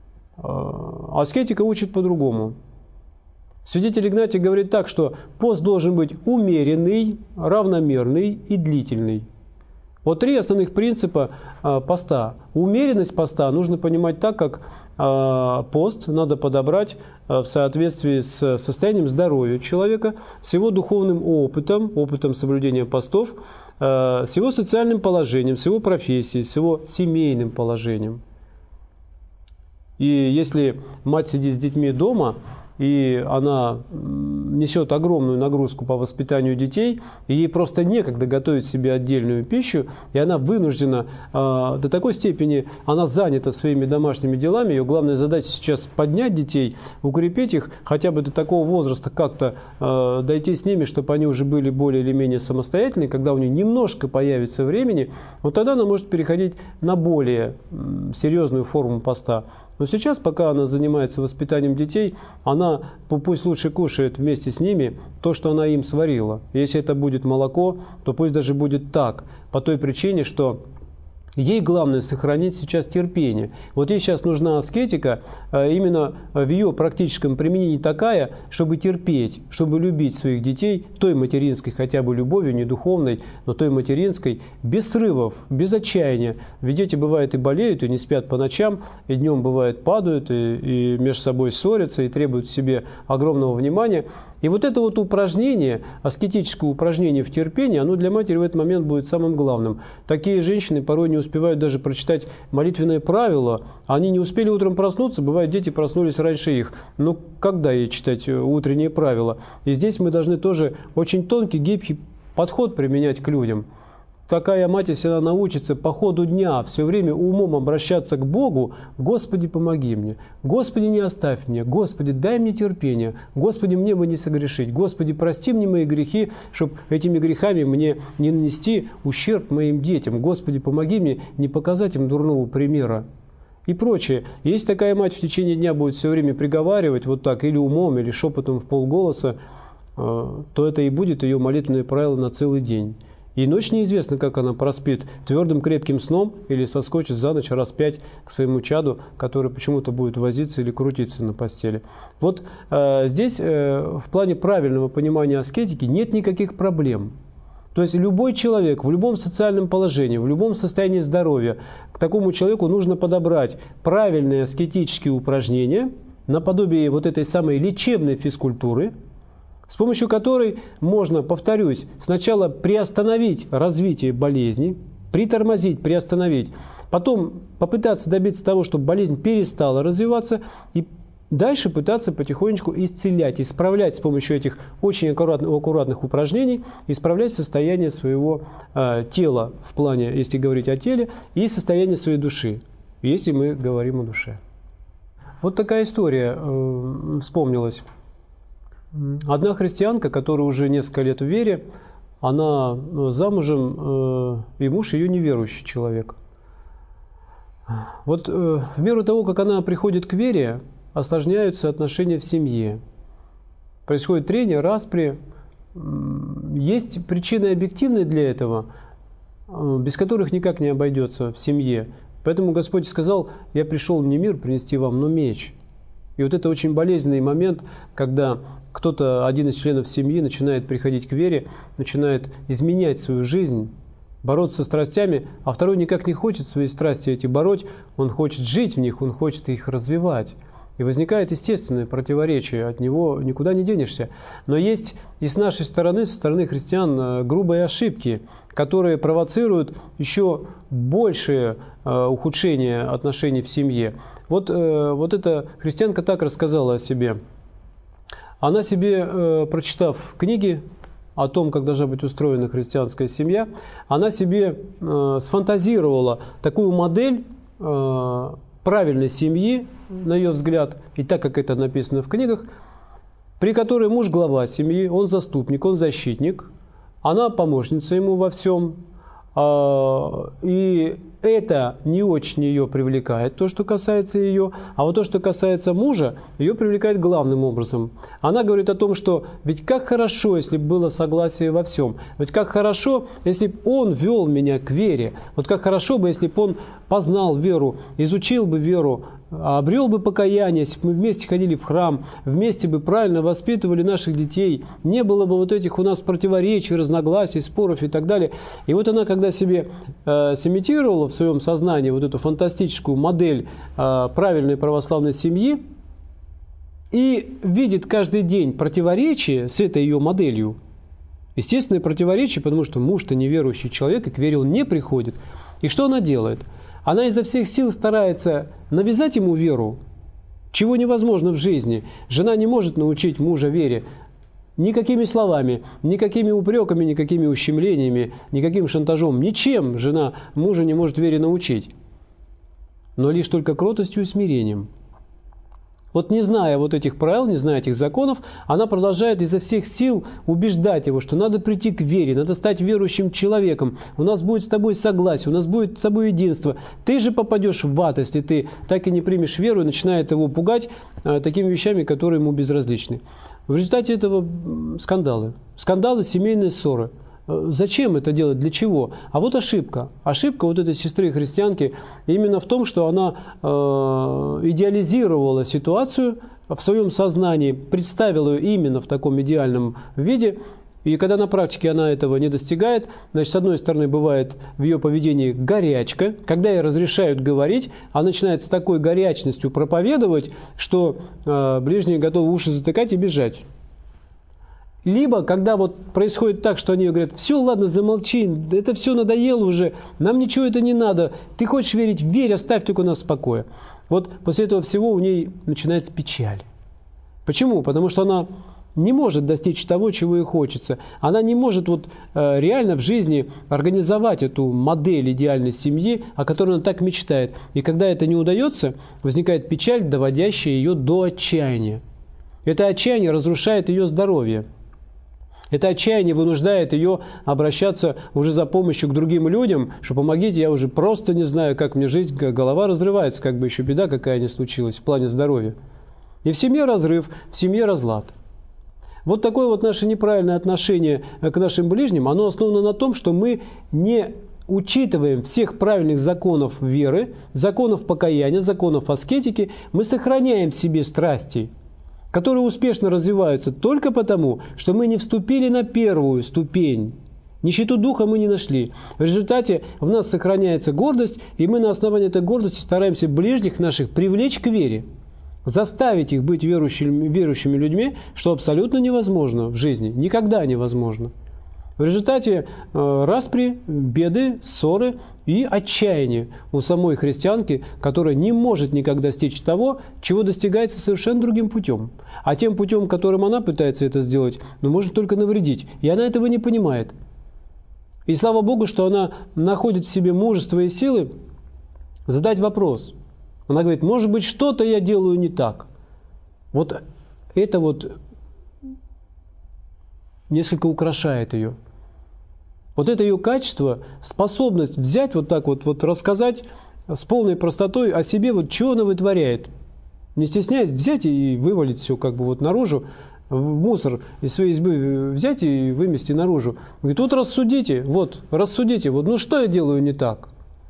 Аскетика учит по-другому. Святитель Игнатий говорит так, что пост должен быть умеренный, равномерный и длительный. Вот три основных принципа поста. Умеренность поста нужно понимать так, как пост надо подобрать в соответствии с состоянием здоровья человека, с его духовным опытом, опытом соблюдения постов, с его социальным положением, с его профессией, с его семейным положением. И если мать сидит с детьми дома, и она несет огромную нагрузку по воспитанию детей, и ей просто некогда готовить себе отдельную пищу, и она вынуждена э, до такой степени, она занята своими домашними делами, ее главная задача сейчас поднять детей, укрепить их, хотя бы до такого возраста как-то э, дойти с ними, чтобы они уже были более или менее самостоятельны, когда у них немножко появится времени, вот тогда она может переходить на более э, серьезную форму поста. Но сейчас, пока она занимается воспитанием детей, она пусть лучше кушает вместе с ними то, что она им сварила. Если это будет молоко, то пусть даже будет так, по той причине, что Ей главное сохранить сейчас терпение. Вот ей сейчас нужна аскетика, именно в ее практическом применении такая, чтобы терпеть, чтобы любить своих детей, той материнской хотя бы любовью, не духовной, но той материнской, без срывов, без отчаяния. Ведь дети бывают и болеют, и не спят по ночам, и днем бывает падают, и, и между собой ссорятся, и требуют себе огромного внимания. И вот это вот упражнение, аскетическое упражнение в терпении, оно для матери в этот момент будет самым главным. Такие женщины порой не успевают даже прочитать молитвенное правило. Они не успели утром проснуться, бывает, дети проснулись раньше их. Ну, когда ей читать утреннее правило? И здесь мы должны тоже очень тонкий, гибкий подход применять к людям. Такая мать, если она научится по ходу дня все время умом обращаться к Богу: «Господи, помоги мне! Господи, не оставь меня! Господи, дай мне терпение! Господи, мне бы не согрешить! Господи, прости мне мои грехи, чтобы этими грехами мне не нанести ущерб моим детям! Господи, помоги мне не показать им дурного примера!» И прочее. Если такая мать в течение дня будет все время приговаривать вот так, или умом, или шепотом в полголоса, то это и будет ее молитвенное правило на целый день. И ночь неизвестно, как она проспит, твердым крепким сном или соскочит за ночь раз пять к своему чаду, который почему-то будет возиться или крутиться на постели. Вот э, здесь э, в плане правильного понимания аскетики нет никаких проблем. То есть любой человек в любом социальном положении, в любом состоянии здоровья, к такому человеку нужно подобрать правильные аскетические упражнения наподобие вот этой самой лечебной физкультуры, с помощью которой можно, повторюсь, сначала приостановить развитие болезни, притормозить, приостановить, потом попытаться добиться того, чтобы болезнь перестала развиваться, и дальше пытаться потихонечку исцелять, исправлять с помощью этих очень аккуратных, аккуратных упражнений, исправлять состояние своего э, тела, в плане, если говорить о теле, и состояние своей души, если мы говорим о душе. Вот такая история э, вспомнилась. Одна христианка, которая уже несколько лет в вере, она замужем, и муж ее неверующий человек. Вот в меру того, как она приходит к вере, осложняются отношения в семье. Происходит трение, распри. Есть причины объективные для этого, без которых никак не обойдется в семье. Поэтому Господь сказал: «Я пришел не мир принести вам, но меч». И вот это очень болезненный момент, когда кто-то, один из членов семьи, начинает приходить к вере, начинает изменять свою жизнь, бороться со страстями, а второй никак не хочет свои страсти эти бороть, он хочет жить в них, он хочет их развивать. И возникает естественное противоречие, от него никуда не денешься. Но есть и с нашей стороны, со стороны христиан, грубые ошибки, которые провоцируют еще большее ухудшение отношений в семье. Вот, вот эта христианка так рассказала о себе. Она себе, прочитав книги о том, как должна быть устроена христианская семья, она себе сфантазировала такую модель правильной семьи, на ее взгляд, и так как это написано в книгах, при которой муж глава семьи, он заступник, он защитник, она помощница ему во всем, и это не очень ее привлекает, то, что касается ее, а вот то, что касается мужа, ее привлекает главным образом. Она говорит о том, что ведь как хорошо, если бы было согласие во всем, ведь как хорошо, если бы он вел меня к вере, вот как хорошо бы, если бы он познал веру, изучил бы веру, обрел бы покаяние, если бы мы вместе ходили в храм, вместе бы правильно воспитывали наших детей, не было бы вот этих у нас противоречий, разногласий, споров и так далее. И вот она, когда себе э, сымитировала в своем сознании вот эту фантастическую модель э, правильной православной семьи и видит каждый день противоречия с этой ее моделью, естественное противоречие, потому что муж-то неверующий человек, и к вере он не приходит. И что она делает? Она изо всех сил старается навязать ему веру, чего невозможно в жизни. Жена не может научить мужа вере никакими словами, никакими упреками, никакими ущемлениями, никаким шантажом. Ничем жена мужа не может вере научить, но лишь только кротостью и смирением. Вот не зная вот этих правил, не зная этих законов, она продолжает изо всех сил убеждать его, что надо прийти к вере, надо стать верующим человеком, у нас будет с тобой согласие, у нас будет с тобой единство. Ты же попадешь в ад, если ты так и не примешь веру, и начинает его пугать а, такими вещами, которые ему безразличны. В результате этого скандалы. Скандалы, семейные ссоры. Зачем это делать? Для чего? А вот ошибка. Ошибка вот этой сестры-христианки именно в том, что она э, идеализировала ситуацию в своем сознании, представила ее именно в таком идеальном виде. И когда на практике она этого не достигает, значит, с одной стороны, бывает в ее поведении горячка. Когда ей разрешают говорить, она начинает с такой горячностью проповедовать, что э, ближние готовы уши затыкать и бежать. Либо, когда вот происходит так, что они говорят: все, ладно, замолчи, это все надоело уже, нам ничего это не надо, ты хочешь верить, верь, оставь только нас в покое. Вот после этого всего у ней начинается печаль. Почему? Потому что она не может достичь того, чего ей хочется. Она не может вот э, реально в жизни организовать эту модель идеальной семьи, о которой она так мечтает. И когда это не удается, возникает печаль, доводящая ее до отчаяния. Это отчаяние разрушает ее здоровье. Это отчаяние вынуждает ее обращаться уже за помощью к другим людям, что помогите, я уже просто не знаю, как мне жить, голова разрывается, как бы еще беда какая ни случилась в плане здоровья. И в семье разрыв, в семье разлад. Вот такое вот наше неправильное отношение к нашим ближним, оно основано на том, что мы не учитываем всех правильных законов веры, законов покаяния, законов аскетики, мы сохраняем в себе страсти, которые успешно развиваются только потому, что мы не вступили на первую ступень. Нищету духа мы не нашли. В результате в нас сохраняется гордость, и мы на основании этой гордости стараемся ближних наших привлечь к вере, заставить их быть верующими, верующими людьми, что абсолютно невозможно в жизни, никогда невозможно. В результате э, распри, беды, ссоры и отчаяние у самой христианки, которая не может никак достичь того, чего достигается совершенно другим путем. А тем путем, которым она пытается это сделать, ну, может только навредить. И она этого не понимает. И слава Богу, что она находит в себе мужество и силы задать вопрос. Она говорит: может быть, что-то я делаю не так. Вот это вот несколько украшает ее. Вот это ее качество, способность взять вот так вот, вот рассказать с полной простотой о себе, вот чего она вытворяет. Не стесняясь взять и вывалить все как бы вот наружу, в мусор из своей избы взять и вымести наружу. Говорит: вот рассудите, вот, рассудите, вот, ну что я делаю не так?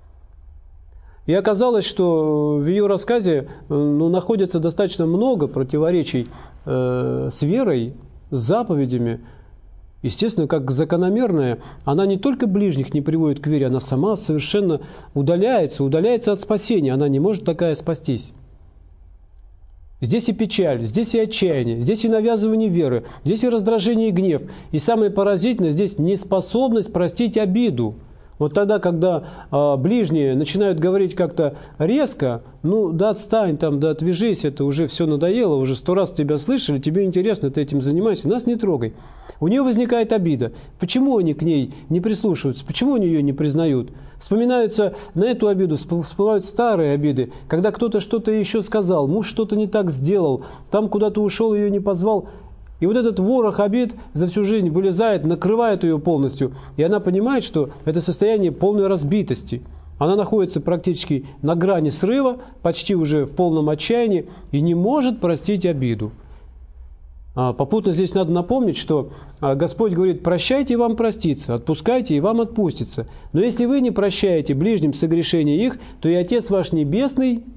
И оказалось, что в ее рассказе ну, находится достаточно много противоречий э, с верой, с заповедями. Естественно, как закономерная, она не только ближних не приводит к вере, она сама совершенно удаляется, удаляется от спасения, она не может такая спастись. Здесь и печаль, здесь и отчаяние, здесь и навязывание веры, здесь и раздражение и гнев. И самое поразительное, здесь неспособность простить обиду. Вот тогда, когда э, ближние начинают говорить как-то резко, ну да отстань там, да отвяжись, это уже все надоело, уже сто раз тебя слышали, тебе интересно, ты этим занимаешься, нас не трогай. У нее возникает обида. Почему они к ней не прислушиваются? Почему они ее не признают? Вспоминаются на эту обиду, всплывают старые обиды, когда кто-то что-то еще сказал, муж что-то не так сделал, там куда-то ушел, ее не позвал. И вот этот ворох обид за всю жизнь вылезает, накрывает ее полностью. И она понимает, что это состояние полной разбитости. Она находится практически на грани срыва, почти уже в полном отчаянии, и не может простить обиду. Попутно здесь надо напомнить, что Господь говорит: прощайте, и вам простится, отпускайте, и вам отпустится. Но если вы не прощаете ближним согрешения их, то и Отец ваш Небесный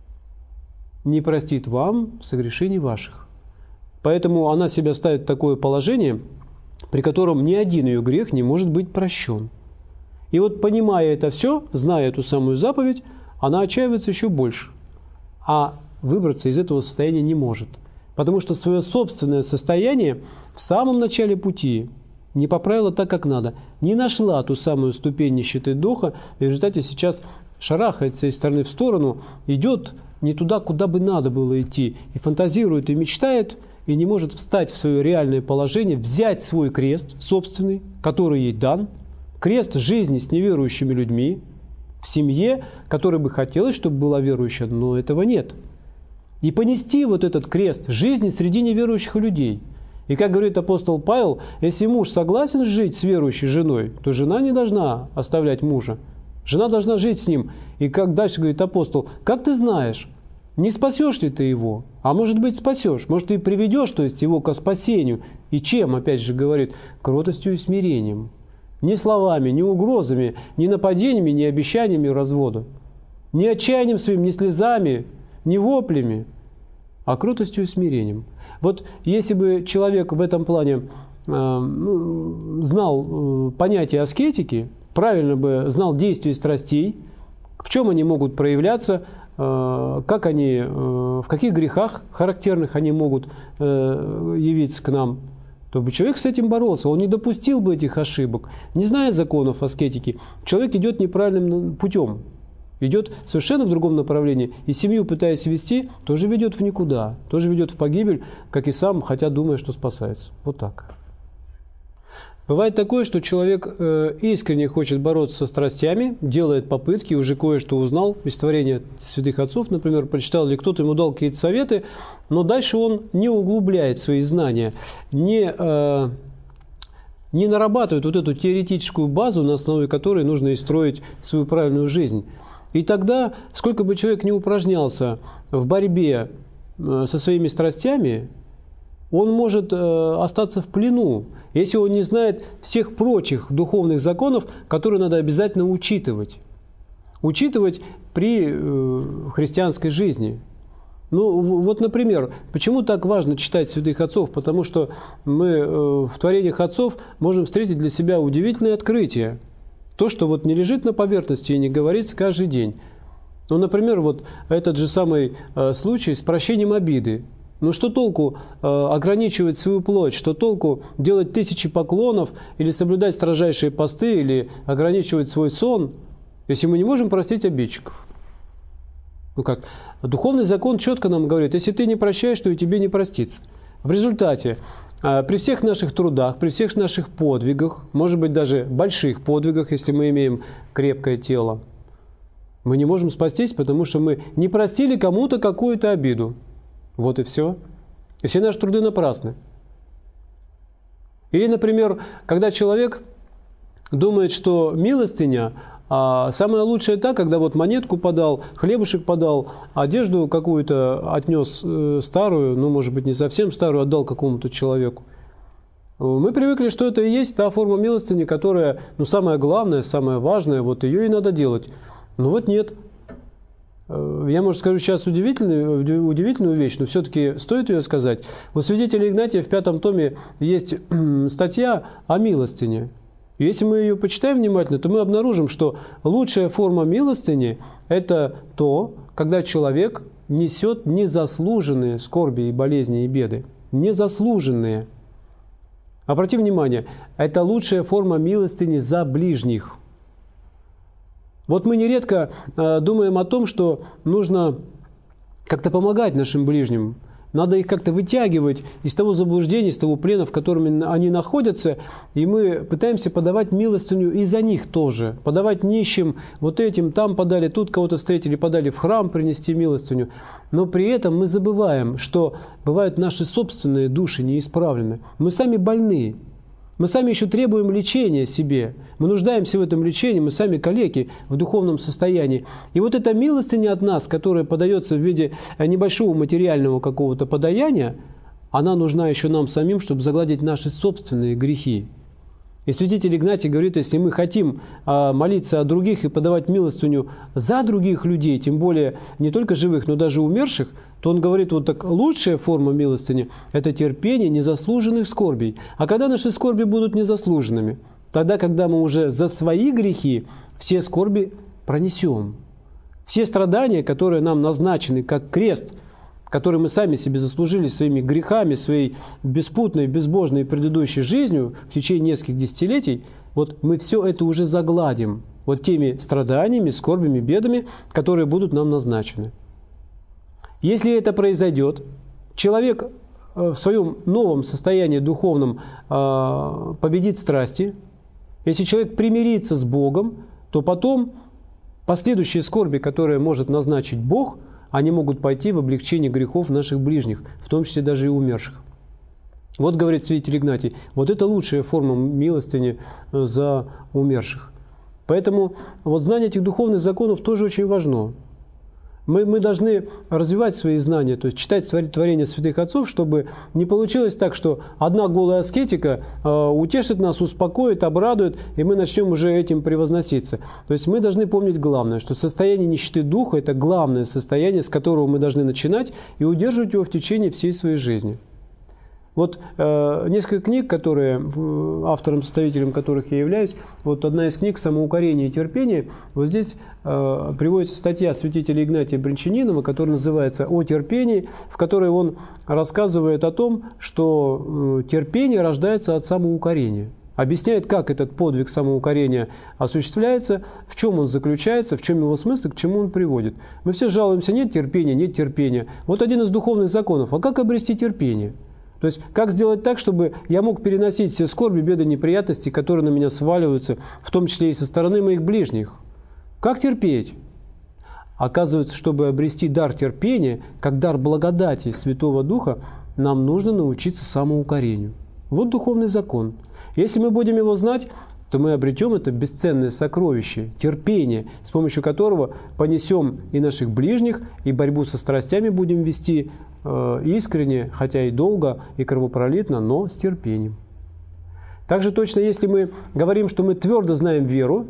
не простит вам согрешений ваших. Поэтому она себя ставит в такое положение, при котором ни один ее грех не может быть прощен. И вот, понимая это все, зная эту самую заповедь, она отчаивается еще больше. А выбраться из этого состояния не может. Потому что свое собственное состояние в самом начале пути не поправила так, как надо. Не нашла ту самую ступень нищеты духа, и в результате сейчас шарахается из стороны в сторону, идет не туда, куда бы надо было идти, и фантазирует, и мечтает, и не может встать в свое реальное положение, взять свой крест собственный, который ей дан, крест жизни с неверующими людьми, в семье, которой бы хотелось, чтобы была верующая, но этого нет. И понести вот этот крест жизни среди неверующих людей. И как говорит апостол Павел, если муж согласен жить с верующей женой, то жена не должна оставлять мужа. Жена должна жить с ним. И как дальше говорит апостол: как ты знаешь, не спасешь ли ты его? А может быть, спасешь. Может, ты приведешь, то есть его к спасению. И чем, опять же говорит, кротостью и смирением. Ни словами, ни угрозами, ни нападениями, ни обещаниями развода. Ни отчаянием своим, ни слезами, ни воплями, а кротостью и смирением. Вот если бы человек в этом плане э, знал э, понятие аскетики, правильно бы знал действия страстей, в чем они могут проявляться, э, как они, э, в каких грехах характерных они могут э, явиться к нам, то бы человек с этим боролся, он не допустил бы этих ошибок. Не зная законов аскетики, человек идет неправильным путем, идет совершенно в другом направлении, и семью, пытаясь вести, тоже ведет в никуда, тоже ведет в погибель, как и сам, хотя думая, что спасается. Вот так. Бывает такое, что человек э, искренне хочет бороться со страстями, делает попытки, уже кое-что узнал из творения святых отцов, например, прочитал, или кто-то ему дал какие-то советы, но дальше он не углубляет свои знания, не, э, не нарабатывает вот эту теоретическую базу, на основе которой нужно и строить свою правильную жизнь. И тогда, сколько бы человек ни упражнялся в борьбе э, со своими страстями, он может э, остаться в плену, если он не знает всех прочих духовных законов, которые надо обязательно учитывать. Учитывать при э, христианской жизни. Ну, вот, например, почему так важно читать святых отцов? Потому что мы э, в творениях отцов можем встретить для себя удивительное открытие. То, что вот не лежит на поверхности и не говорится каждый день. Ну, например, вот этот же самый э, случай с прощением обиды. Ну что толку э, ограничивать свою плоть, что толку делать тысячи поклонов, или соблюдать строжайшие посты, или ограничивать свой сон, если мы не можем простить обидчиков? Ну как? Духовный закон четко нам говорит, если ты не прощаешь, то и тебе не простится. В результате, э, при всех наших трудах, при всех наших подвигах, может быть даже больших подвигах, если мы имеем крепкое тело, мы не можем спастись, потому что мы не простили кому-то какую-то обиду. Вот и все. И все наши труды напрасны. Или, например, когда человек думает, что милостыня, а самое лучшее та, когда вот монетку подал, хлебушек подал, одежду какую-то отнес э, старую, ну, может быть, не совсем старую, отдал какому-то человеку. Мы привыкли, что это и есть та форма милостыни, которая, ну, самая главная, самая важная, вот ее и надо делать. Но вот нет. Я, может, скажу сейчас удивительную, удивительную вещь, но все-таки стоит ее сказать. У святителя Игнатия в пятом томе есть статья о милостыне. И если мы ее почитаем внимательно, то мы обнаружим, что лучшая форма милостыни – это то, когда человек несет незаслуженные скорби и болезни и беды. Незаслуженные. Обрати внимание, это лучшая форма милостыни за ближних. Вот мы нередко э, думаем о том, что нужно как-то помогать нашим ближним. Надо их как-то вытягивать из того заблуждения, из того плена, в котором они находятся. И мы пытаемся подавать милостыню и за них тоже. Подавать нищим, вот этим, там подали, тут кого-то встретили, подали в храм принести милостыню. Но при этом мы забываем, что бывают наши собственные души неисправлены. Мы сами больны. Мы сами еще требуем лечения себе. Мы нуждаемся в этом лечении, мы сами калеки в духовном состоянии. И вот эта милостыня от нас, которая подается в виде небольшого материального какого-то подаяния, она нужна еще нам самим, чтобы загладить наши собственные грехи. И святитель Игнатий говорит, если мы хотим молиться о других и подавать милостыню за других людей, тем более не только живых, но даже умерших, то он говорит, вот так лучшая форма милостыни – это терпение незаслуженных скорбей. А когда наши скорби будут незаслуженными? Тогда, когда мы уже за свои грехи все скорби пронесем. Все страдания, которые нам назначены как крест, который мы сами себе заслужили своими грехами, своей беспутной, безбожной предыдущей жизнью в течение нескольких десятилетий, вот мы все это уже загладим вот теми страданиями, скорбями, бедами, которые будут нам назначены. Если это произойдет, человек в своем новом состоянии духовном победит страсти, если человек примирится с Богом, то потом последующие скорби, которые может назначить Бог, они могут пойти в облегчение грехов наших ближних, в том числе даже и умерших. Вот, говорит святитель Игнатий, вот это лучшая форма милостыни за умерших. Поэтому вот знание этих духовных законов тоже очень важно. Мы, мы должны развивать свои знания, то есть читать творения святых отцов, чтобы не получилось так, что одна голая аскетика э, утешит нас, успокоит, обрадует, и мы начнем уже этим превозноситься. То есть мы должны помнить главное, что состояние нищеты духа – это главное состояние, с которого мы должны начинать и удерживать его в течение всей своей жизни. Вот э, несколько книг, которые, автором, составителем которых я являюсь, вот одна из книг «Самоукорение и терпение», вот здесь э, приводится статья святителя Игнатия Брянчанинова, которая называется «О терпении», в которой он рассказывает о том, что э, терпение рождается от самоукорения. Объясняет, как этот подвиг самоукорения осуществляется, в чем он заключается, в чем его смысл, к чему он приводит. Мы все жалуемся: нет терпения, нет терпения. Вот один из духовных законов. А как обрести терпение? То есть, как сделать так, чтобы я мог переносить все скорби, беды, неприятности, которые на меня сваливаются, в том числе и со стороны моих ближних? Как терпеть? Оказывается, чтобы обрести дар терпения, как дар благодати Святого Духа, нам нужно научиться самоукорению. Вот духовный закон. Если мы будем его знать, то мы обретем это бесценное сокровище, терпение, с помощью которого понесем и наших ближних, и борьбу со страстями будем вести э, искренне, хотя и долго, и кровопролитно, но с терпением. Также точно, если мы говорим, что мы твердо знаем веру,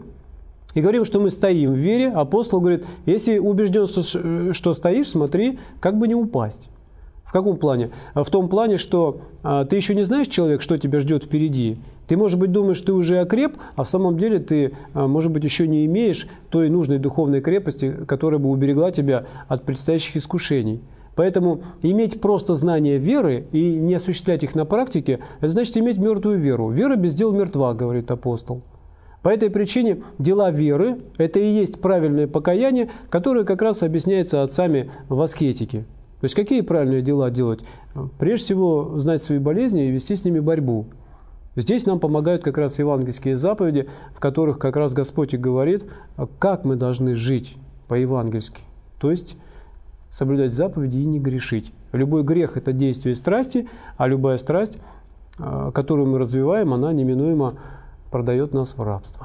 и говорим, что мы стоим в вере, апостол говорит: если убежден, что, что стоишь, смотри, как бы не упасть. В каком плане? В том плане, что а, ты еще не знаешь, человек, что тебя ждет впереди. Ты, может быть, думаешь, ты уже окреп, а в самом деле ты, а, может быть, еще не имеешь той нужной духовной крепости, которая бы уберегла тебя от предстоящих искушений. Поэтому иметь просто знания веры и не осуществлять их на практике, это значит иметь мертвую веру. Вера без дел мертва, говорит апостол. По этой причине дела веры – это и есть правильное покаяние, которое как раз объясняется отцами в аскетике. То есть какие правильные дела делать? Прежде всего, знать свои болезни и вести с ними борьбу. Здесь нам помогают как раз евангельские заповеди, в которых как раз Господь и говорит, как мы должны жить по-евангельски. То есть соблюдать заповеди и не грешить. Любой грех – это действие страсти, а любая страсть, которую мы развиваем, она неминуемо продает нас в рабство.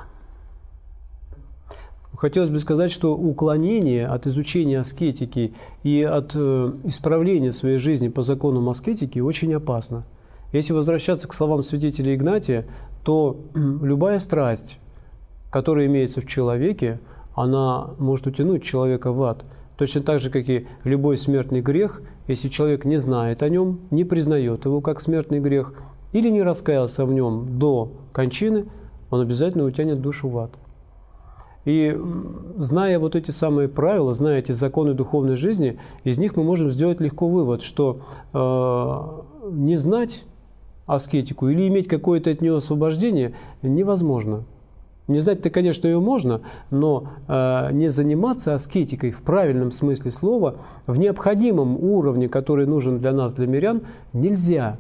Хотелось бы сказать, что уклонение от изучения аскетики и от э, исправления своей жизни по законам аскетики очень опасно. Если возвращаться к словам святителя Игнатия, то э, любая страсть, которая имеется в человеке, она может утянуть человека в ад. Точно так же, как и любой смертный грех, если человек не знает о нем, не признает его как смертный грех или не раскаялся в нем до кончины, он обязательно утянет душу в ад. И зная вот эти самые правила, зная эти законы духовной жизни, из них мы можем сделать легко вывод, что э, не знать аскетику или иметь какое-то от нее освобождение невозможно. Не знать-то, конечно, ее можно, но э, не заниматься аскетикой в правильном смысле слова, в необходимом уровне, который нужен для нас, для мирян, нельзя.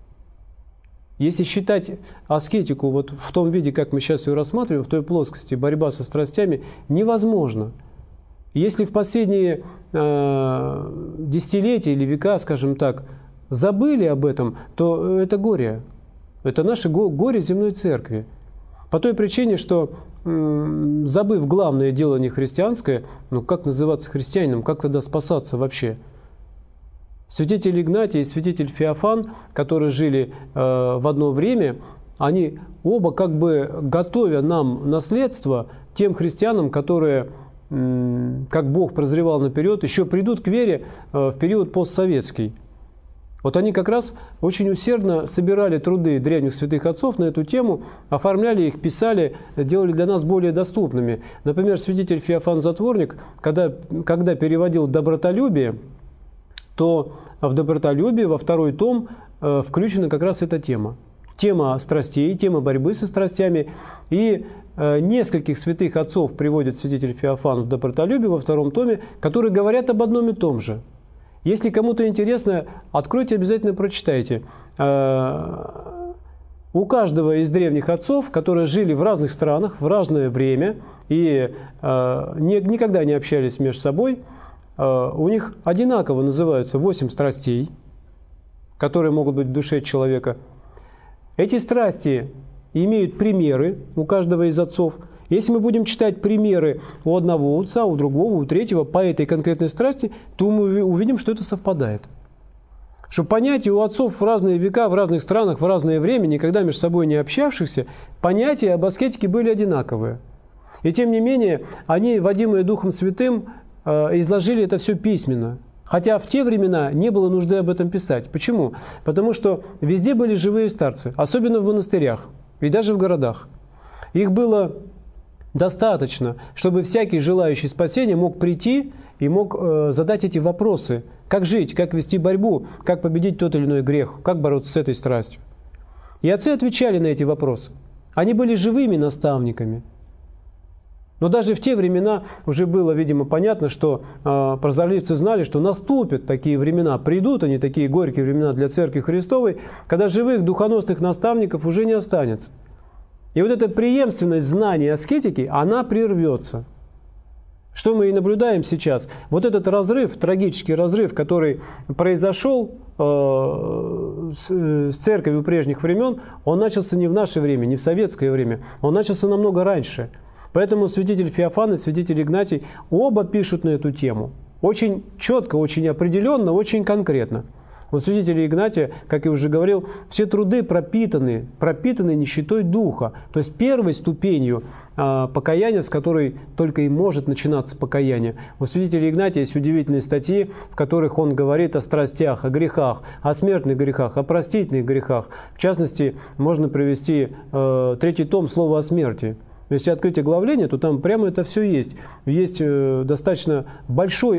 Если считать аскетику вот в том виде, как мы сейчас ее рассматриваем, в той плоскости, борьба со страстями, невозможно. Если в последние э, десятилетия или века, скажем так, забыли об этом, то это горе. Это наше горе земной церкви. По той причине, что э, забыв главное дело не христианское, ну как называться христианином, как тогда спасаться вообще? Святитель Игнатий и святитель Феофан, которые жили э, в одно время, они оба как бы готовя нам наследство тем христианам, которые, э, как Бог прозревал наперед, еще придут к вере э, в период постсоветский. Вот они как раз очень усердно собирали труды древних святых отцов на эту тему, оформляли их, писали, делали для нас более доступными. Например, святитель Феофан Затворник, когда, когда переводил «Добротолюбие», то в «Добротолюбии» во второй том э, включена как раз эта тема. Тема страстей, тема борьбы со страстями. И э, нескольких святых отцов приводит святитель Феофан в «Добротолюбии» во втором томе, которые говорят об одном и том же. Если кому-то интересно, откройте, обязательно прочитайте. Э, у каждого из древних отцов, которые жили в разных странах, в разное время и э, не, никогда не общались между собой, у них одинаково называются восемь страстей, которые могут быть в душе человека. Эти страсти имеют примеры у каждого из отцов, Если мы будем читать примеры у одного отца, у другого, у третьего по этой конкретной страсти, то мы увидим, что это совпадает. Что понятия у отцов в разные века, в разных странах, в разное время, никогда между собой не общавшихся, понятия об аскетике были одинаковые. И тем не менее, они, водимые Духом Святым, изложили это все письменно. Хотя в те времена не было нужды об этом писать. Почему? Потому что везде были живые старцы, особенно в монастырях и даже в городах. Их было достаточно, чтобы всякий желающий спасения мог прийти и мог э, задать эти вопросы. Как жить, как вести борьбу, как победить тот или иной грех, как бороться с этой страстью. И отцы отвечали на эти вопросы. Они были живыми наставниками. Но даже в те времена уже было, видимо, понятно, что э, прозорливцы знали, что наступят такие времена, придут они, такие горькие времена для Церкви Христовой, когда живых духоносных наставников уже не останется. И вот эта преемственность знаний аскетики, она прервется. Что мы и наблюдаем сейчас. Вот этот разрыв, трагический разрыв, который произошел э, с, с церковью прежних времен, он начался не в наше время, не в советское время, он начался намного раньше. Поэтому святитель Феофан и святитель Игнатий оба пишут на эту тему. Очень четко, очень определенно, очень конкретно. У святителя Игнатия, как я уже говорил, все труды пропитаны, пропитаны нищетой духа. То есть первой ступенью э, покаяния, с которой только и может начинаться покаяние. У святителя Игнатия есть удивительные статьи, в которых он говорит о страстях, о грехах, о смертных грехах, о простительных грехах. В частности, можно привести э, третий том «Слово о смерти». Если открыть оглавление, то там прямо это все есть. Есть э, достаточно большой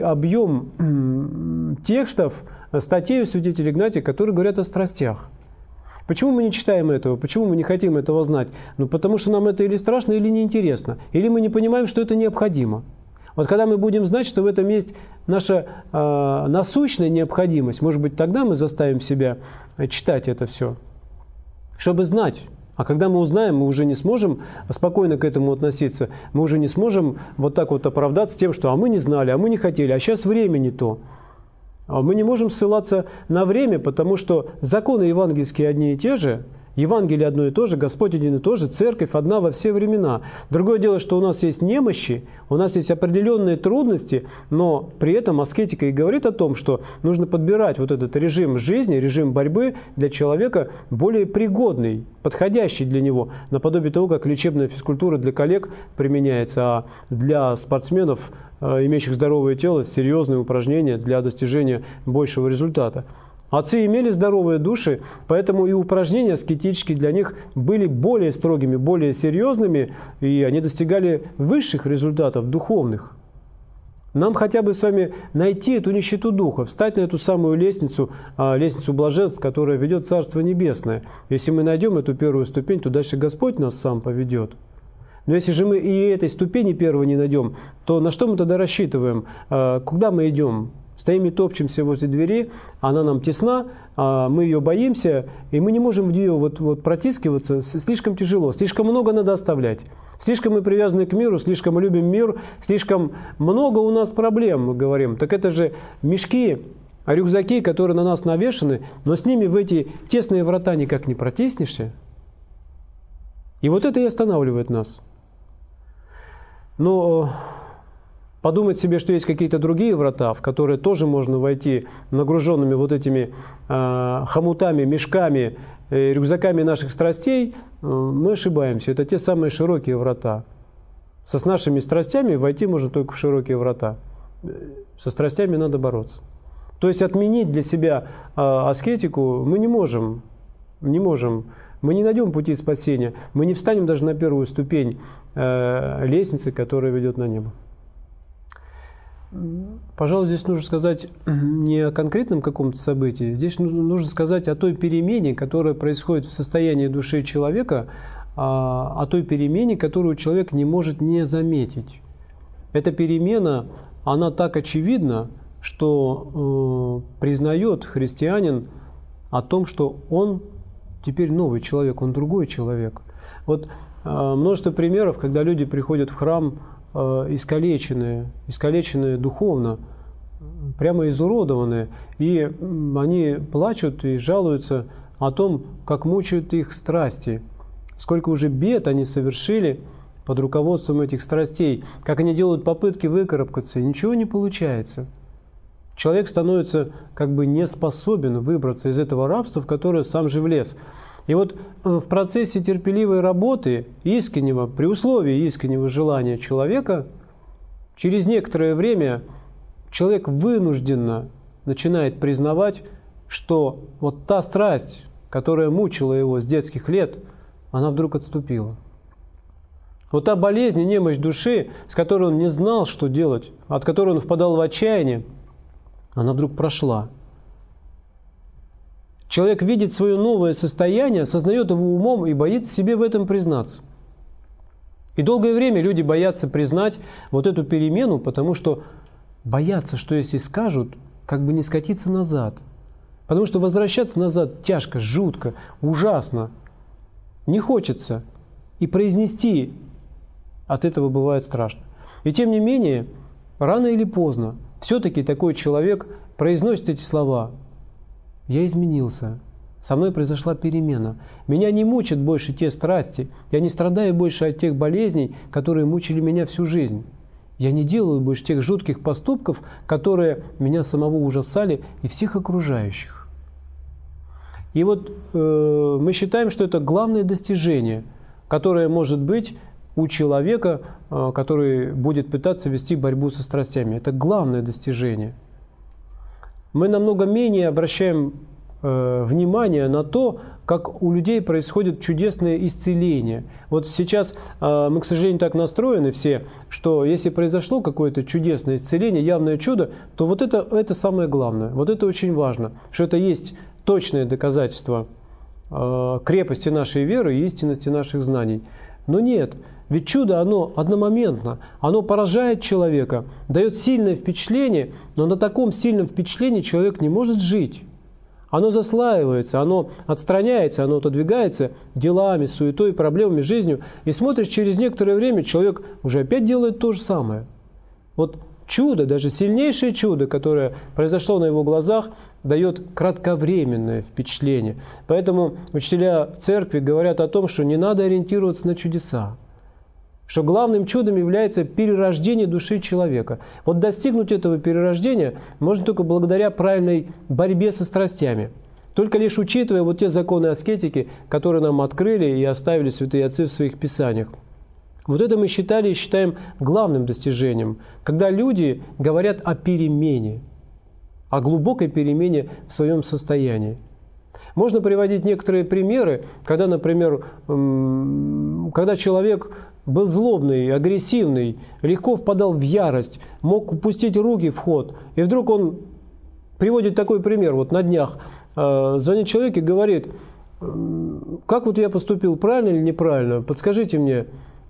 объем э, текстов, статей у святителя Игнатия, которые говорят о страстях. Почему мы не читаем этого? Почему мы не хотим этого знать? Ну, потому что нам это или страшно, или неинтересно. Или мы не понимаем, что это необходимо. Вот когда мы будем знать, что в этом есть наша э, насущная необходимость, может быть, тогда мы заставим себя читать это все, чтобы знать. А когда мы узнаем, мы уже не сможем спокойно к этому относиться. Мы уже не сможем вот так вот оправдаться тем, что «а мы не знали, а мы не хотели, а сейчас время не то». Мы не можем ссылаться на время, потому что законы евангельские одни и те же, Евангелие одно и то же, Господь один и тот же, Церковь одна во все времена. Другое дело, что у нас есть немощи, у нас есть определенные трудности, но при этом аскетика и говорит о том, что нужно подбирать вот этот режим жизни, режим борьбы для человека более пригодный, подходящий для него, наподобие того, как лечебная физкультура для коллег применяется, а для спортсменов, имеющих здоровое тело, серьезные упражнения для достижения большего результата. Отцы имели здоровые души, поэтому и упражнения аскетические для них были более строгими, более серьезными, и они достигали высших результатов духовных. Нам хотя бы с вами найти эту нищету духа, встать на эту самую лестницу, лестницу блаженств, которая ведет в Царство Небесное. Если мы найдем эту первую ступень, то дальше Господь нас сам поведет. Но если же мы и этой ступени первой не найдем, то на что мы тогда рассчитываем? Куда мы идем? Стоим и топчемся возле двери, она нам тесна, мы ее боимся, и мы не можем в нее вот, вот протискиваться, слишком тяжело, слишком много надо оставлять. Слишком мы привязаны к миру, слишком мы любим мир, слишком много у нас проблем, мы говорим. Так это же мешки, рюкзаки, которые на нас навешаны, но с ними в эти тесные врата никак не протиснешься. И вот это и останавливает нас. Но подумать себе, что есть какие-то другие врата, в которые тоже можно войти нагруженными вот этими э, хомутами, мешками, э, рюкзаками наших страстей, э, мы ошибаемся. Это те самые широкие врата. Со с нашими страстями войти можно только в широкие врата. Со страстями надо бороться. То есть отменить для себя э, аскетику мы не можем. Не можем. Мы не найдем пути спасения. Мы не встанем даже на первую ступень э, лестницы, которая ведет на небо. Пожалуй, здесь нужно сказать не о конкретном каком-то событии, здесь нужно сказать о той перемене, которая происходит в состоянии души человека, о той перемене, которую человек не может не заметить. Эта перемена, она так очевидна, что э, признает христианин о том, что он теперь новый человек, он другой человек. Вот э, множество примеров, когда люди приходят в храм искалеченные, искалеченные духовно, прямо изуродованные, и они плачут и жалуются о том, как мучают их страсти, сколько уже бед они совершили, под руководством этих страстей, как они делают попытки выкарабкаться, и ничего не получается. Человек становится как бы не способен выбраться из этого рабства, в которое сам же влез. И вот в процессе терпеливой работы, искреннего, при условии искреннего желания человека, через некоторое время человек вынужденно начинает признавать, что вот та страсть, которая мучила его с детских лет, она вдруг отступила. Вот та болезнь и немощь души, с которой он не знал, что делать, от которой он впадал в отчаяние, она вдруг прошла. Человек видит свое новое состояние, осознает его умом и боится себе в этом признаться. И долгое время люди боятся признать вот эту перемену, потому что боятся, что если скажут, как бы не скатиться назад. Потому что возвращаться назад тяжко, жутко, ужасно. Не хочется. И произнести от этого бывает страшно. И тем не менее, рано или поздно, все-таки такой человек произносит эти слова. «Я изменился. Со мной произошла перемена. Меня не мучат больше те страсти. Я не страдаю больше от тех болезней, которые мучили меня всю жизнь. Я не делаю больше тех жутких поступков, которые меня самого ужасали и всех окружающих». И вот э, мы считаем, что это главное достижение, которое может быть у человека, э, который будет пытаться вести борьбу со страстями. Это главное достижение. Мы намного менее обращаем э, внимание на то, как у людей происходит чудесное исцеление. Вот сейчас э, мы, к сожалению, так настроены все, что если произошло какое-то чудесное исцеление, явное чудо, то вот это, это самое главное. Вот это очень важно, что это есть точное доказательство э, крепости нашей веры и истинности наших знаний. Но нет, ведь чудо, оно одномоментно, оно поражает человека, дает сильное впечатление, но на таком сильном впечатлении человек не может жить. Оно заслаивается, оно отстраняется, оно отодвигается делами, суетой, проблемами, жизнью. И смотришь, через некоторое время человек уже опять делает то же самое. Вот чудо, даже сильнейшее чудо, которое произошло на его глазах, дает кратковременное впечатление. Поэтому учителя церкви говорят о том, что не надо ориентироваться на чудеса, что главным чудом является перерождение души человека. Вот достигнуть этого перерождения можно только благодаря правильной борьбе со страстями. Только лишь учитывая вот те законы аскетики, которые нам открыли и оставили святые отцы в своих писаниях. Вот это мы считали и считаем главным достижением, когда люди говорят о перемене, о глубокой перемене в своем состоянии. Можно приводить некоторые примеры, когда, например, когда человек был злобный, агрессивный, легко впадал в ярость, мог упустить руки в ход, и вдруг он приводит такой пример. Вот на днях звонит человек и говорит: как вот я поступил, правильно или неправильно, подскажите мне.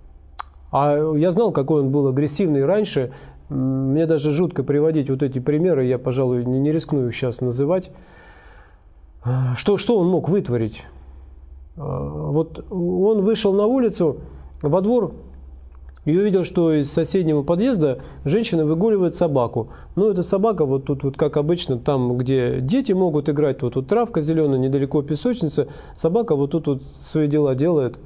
А я знал, какой он был агрессивный раньше. Мне даже жутко приводить вот эти примеры, я, пожалуй, не, не рискну их сейчас называть. Что, что он мог вытворить? Вот он вышел на улицу, во двор, и увидел, что из соседнего подъезда женщина выгуливает собаку. Ну, эта собака вот тут, вот, как обычно, там, где дети могут играть, вот тут травка зеленая, недалеко песочница, собака вот тут вот свои дела делает.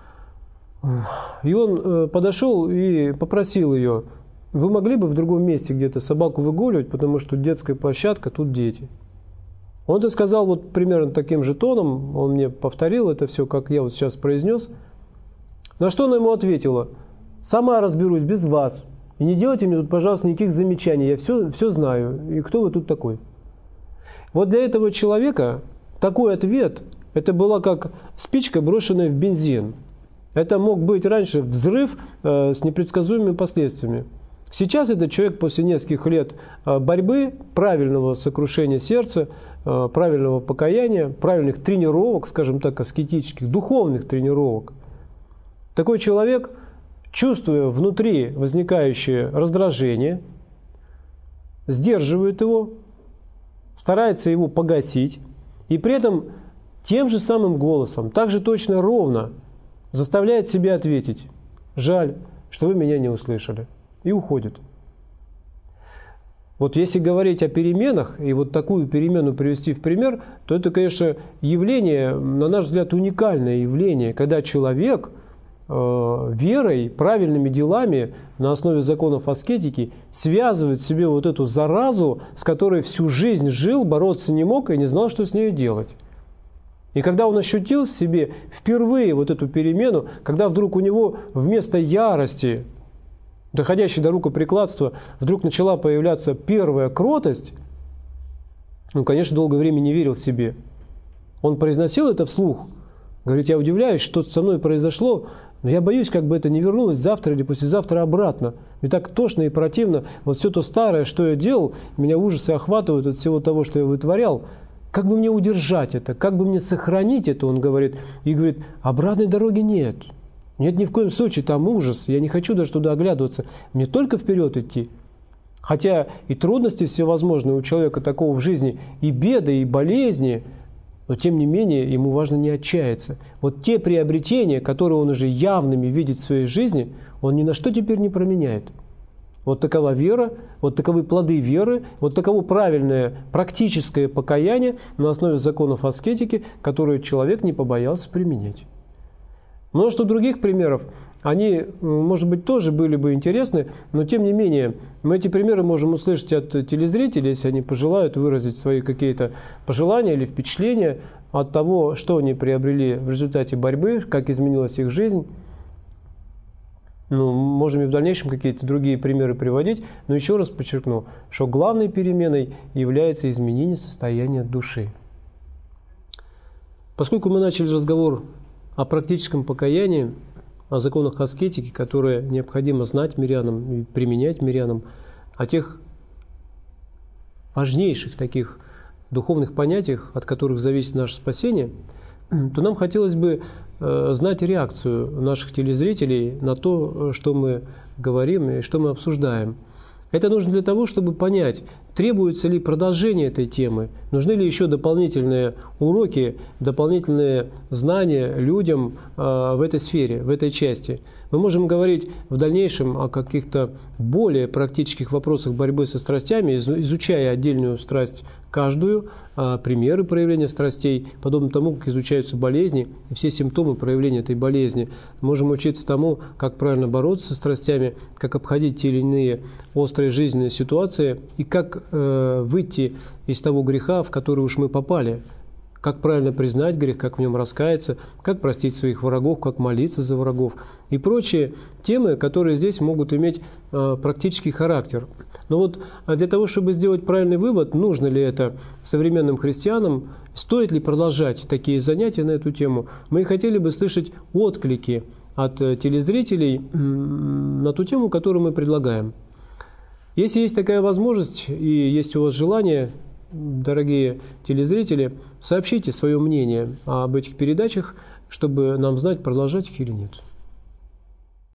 И он подошел и попросил ее: вы могли бы в другом месте где-то собаку выгуливать, потому что детская площадка, тут дети. Он это сказал вот примерно таким же тоном, он мне повторил это все, как я вот сейчас произнес. На что она ему ответила: сама разберусь без вас, и не делайте мне тут, пожалуйста, никаких замечаний, я все, все знаю, и кто вы тут такой? Вот для этого человека такой ответ, это была как спичка, брошенная в бензин. Это мог быть раньше взрыв э, с непредсказуемыми последствиями. Сейчас этот человек после нескольких лет э, борьбы, правильного сокрушения сердца, э, правильного покаяния, правильных тренировок, скажем так, аскетических, духовных тренировок, такой человек, чувствуя внутри возникающее раздражение, сдерживает его, старается его погасить, и при этом тем же самым голосом, так же точно ровно, заставляет себя ответить: жаль, что вы меня не услышали, и уходит. Вот если говорить о переменах, и вот такую перемену привести в пример, то это, конечно, явление, на наш взгляд, уникальное явление, когда человек э, верой, правильными делами на основе законов аскетики связывает в себе вот эту заразу, с которой всю жизнь жил, бороться не мог и не знал, что с ней делать. И когда он ощутил в себе впервые вот эту перемену, когда вдруг у него вместо ярости, доходящей до рукоприкладства, вдруг начала появляться первая кротость, он, конечно, долгое время не верил себе. Он произносил это вслух. Говорит, я удивляюсь, что со мной произошло, но я боюсь, как бы это не вернулось завтра или послезавтра обратно. Мне так тошно и противно. Вот все то старое, что я делал, меня ужасы охватывают от всего того, что я вытворял. Как бы мне удержать это? Как бы мне сохранить это? Он говорит. И говорит, обратной дороги нет. Нет, ни в коем случае, там ужас. Я не хочу даже туда оглядываться. Мне только вперед идти. Хотя и трудности всевозможные у человека такого в жизни, и беды, и болезни, но тем не менее ему важно не отчаяться. Вот те приобретения, которые он уже явными видит в своей жизни, он ни на что теперь не променяет. Вот такова вера, вот таковы плоды веры, вот таково правильное практическое покаяние на основе законов аскетики, которые человек не побоялся применять. Множество других примеров, они, может быть, тоже были бы интересны, но тем не менее мы эти примеры можем услышать от телезрителей, если они пожелают выразить свои какие-то пожелания или впечатления от того, что они приобрели в результате борьбы, как изменилась их жизнь. Ну, можем и в дальнейшем какие-то другие примеры приводить, но еще раз подчеркну, что главной переменой является изменение состояния души. Поскольку мы начали разговор о практическом покаянии, о законах аскетики, которые необходимо знать мирянам и применять мирянам, о тех важнейших таких духовных понятиях, от которых зависит наше спасение, то нам хотелось бы знать реакцию наших телезрителей на то, что мы говорим и что мы обсуждаем. Это нужно для того, чтобы понять, требуется ли продолжение этой темы, нужны ли еще дополнительные уроки, дополнительные знания людям в этой сфере, в этой части. Мы можем говорить в дальнейшем о каких-то более практических вопросах борьбы со страстями, изучая отдельную страсть каждую, примеры проявления страстей, подобно тому, как изучаются болезни и все симптомы проявления этой болезни. Можем учиться тому, как правильно бороться со страстями, как обходить те или иные острые жизненные ситуации и как э, выйти из того греха, в который уж мы попали. Как правильно признать грех, как в нем раскаяться, как простить своих врагов, как молиться за врагов и прочие темы, которые здесь могут иметь э, практический характер. Но вот для того, чтобы сделать правильный вывод, нужно ли это современным христианам, стоит ли продолжать такие занятия на эту тему, мы хотели бы слышать отклики от телезрителей на ту тему, которую мы предлагаем. Если есть такая возможность и есть у вас желание, дорогие телезрители, сообщите свое мнение об этих передачах, чтобы нам знать, продолжать их или нет.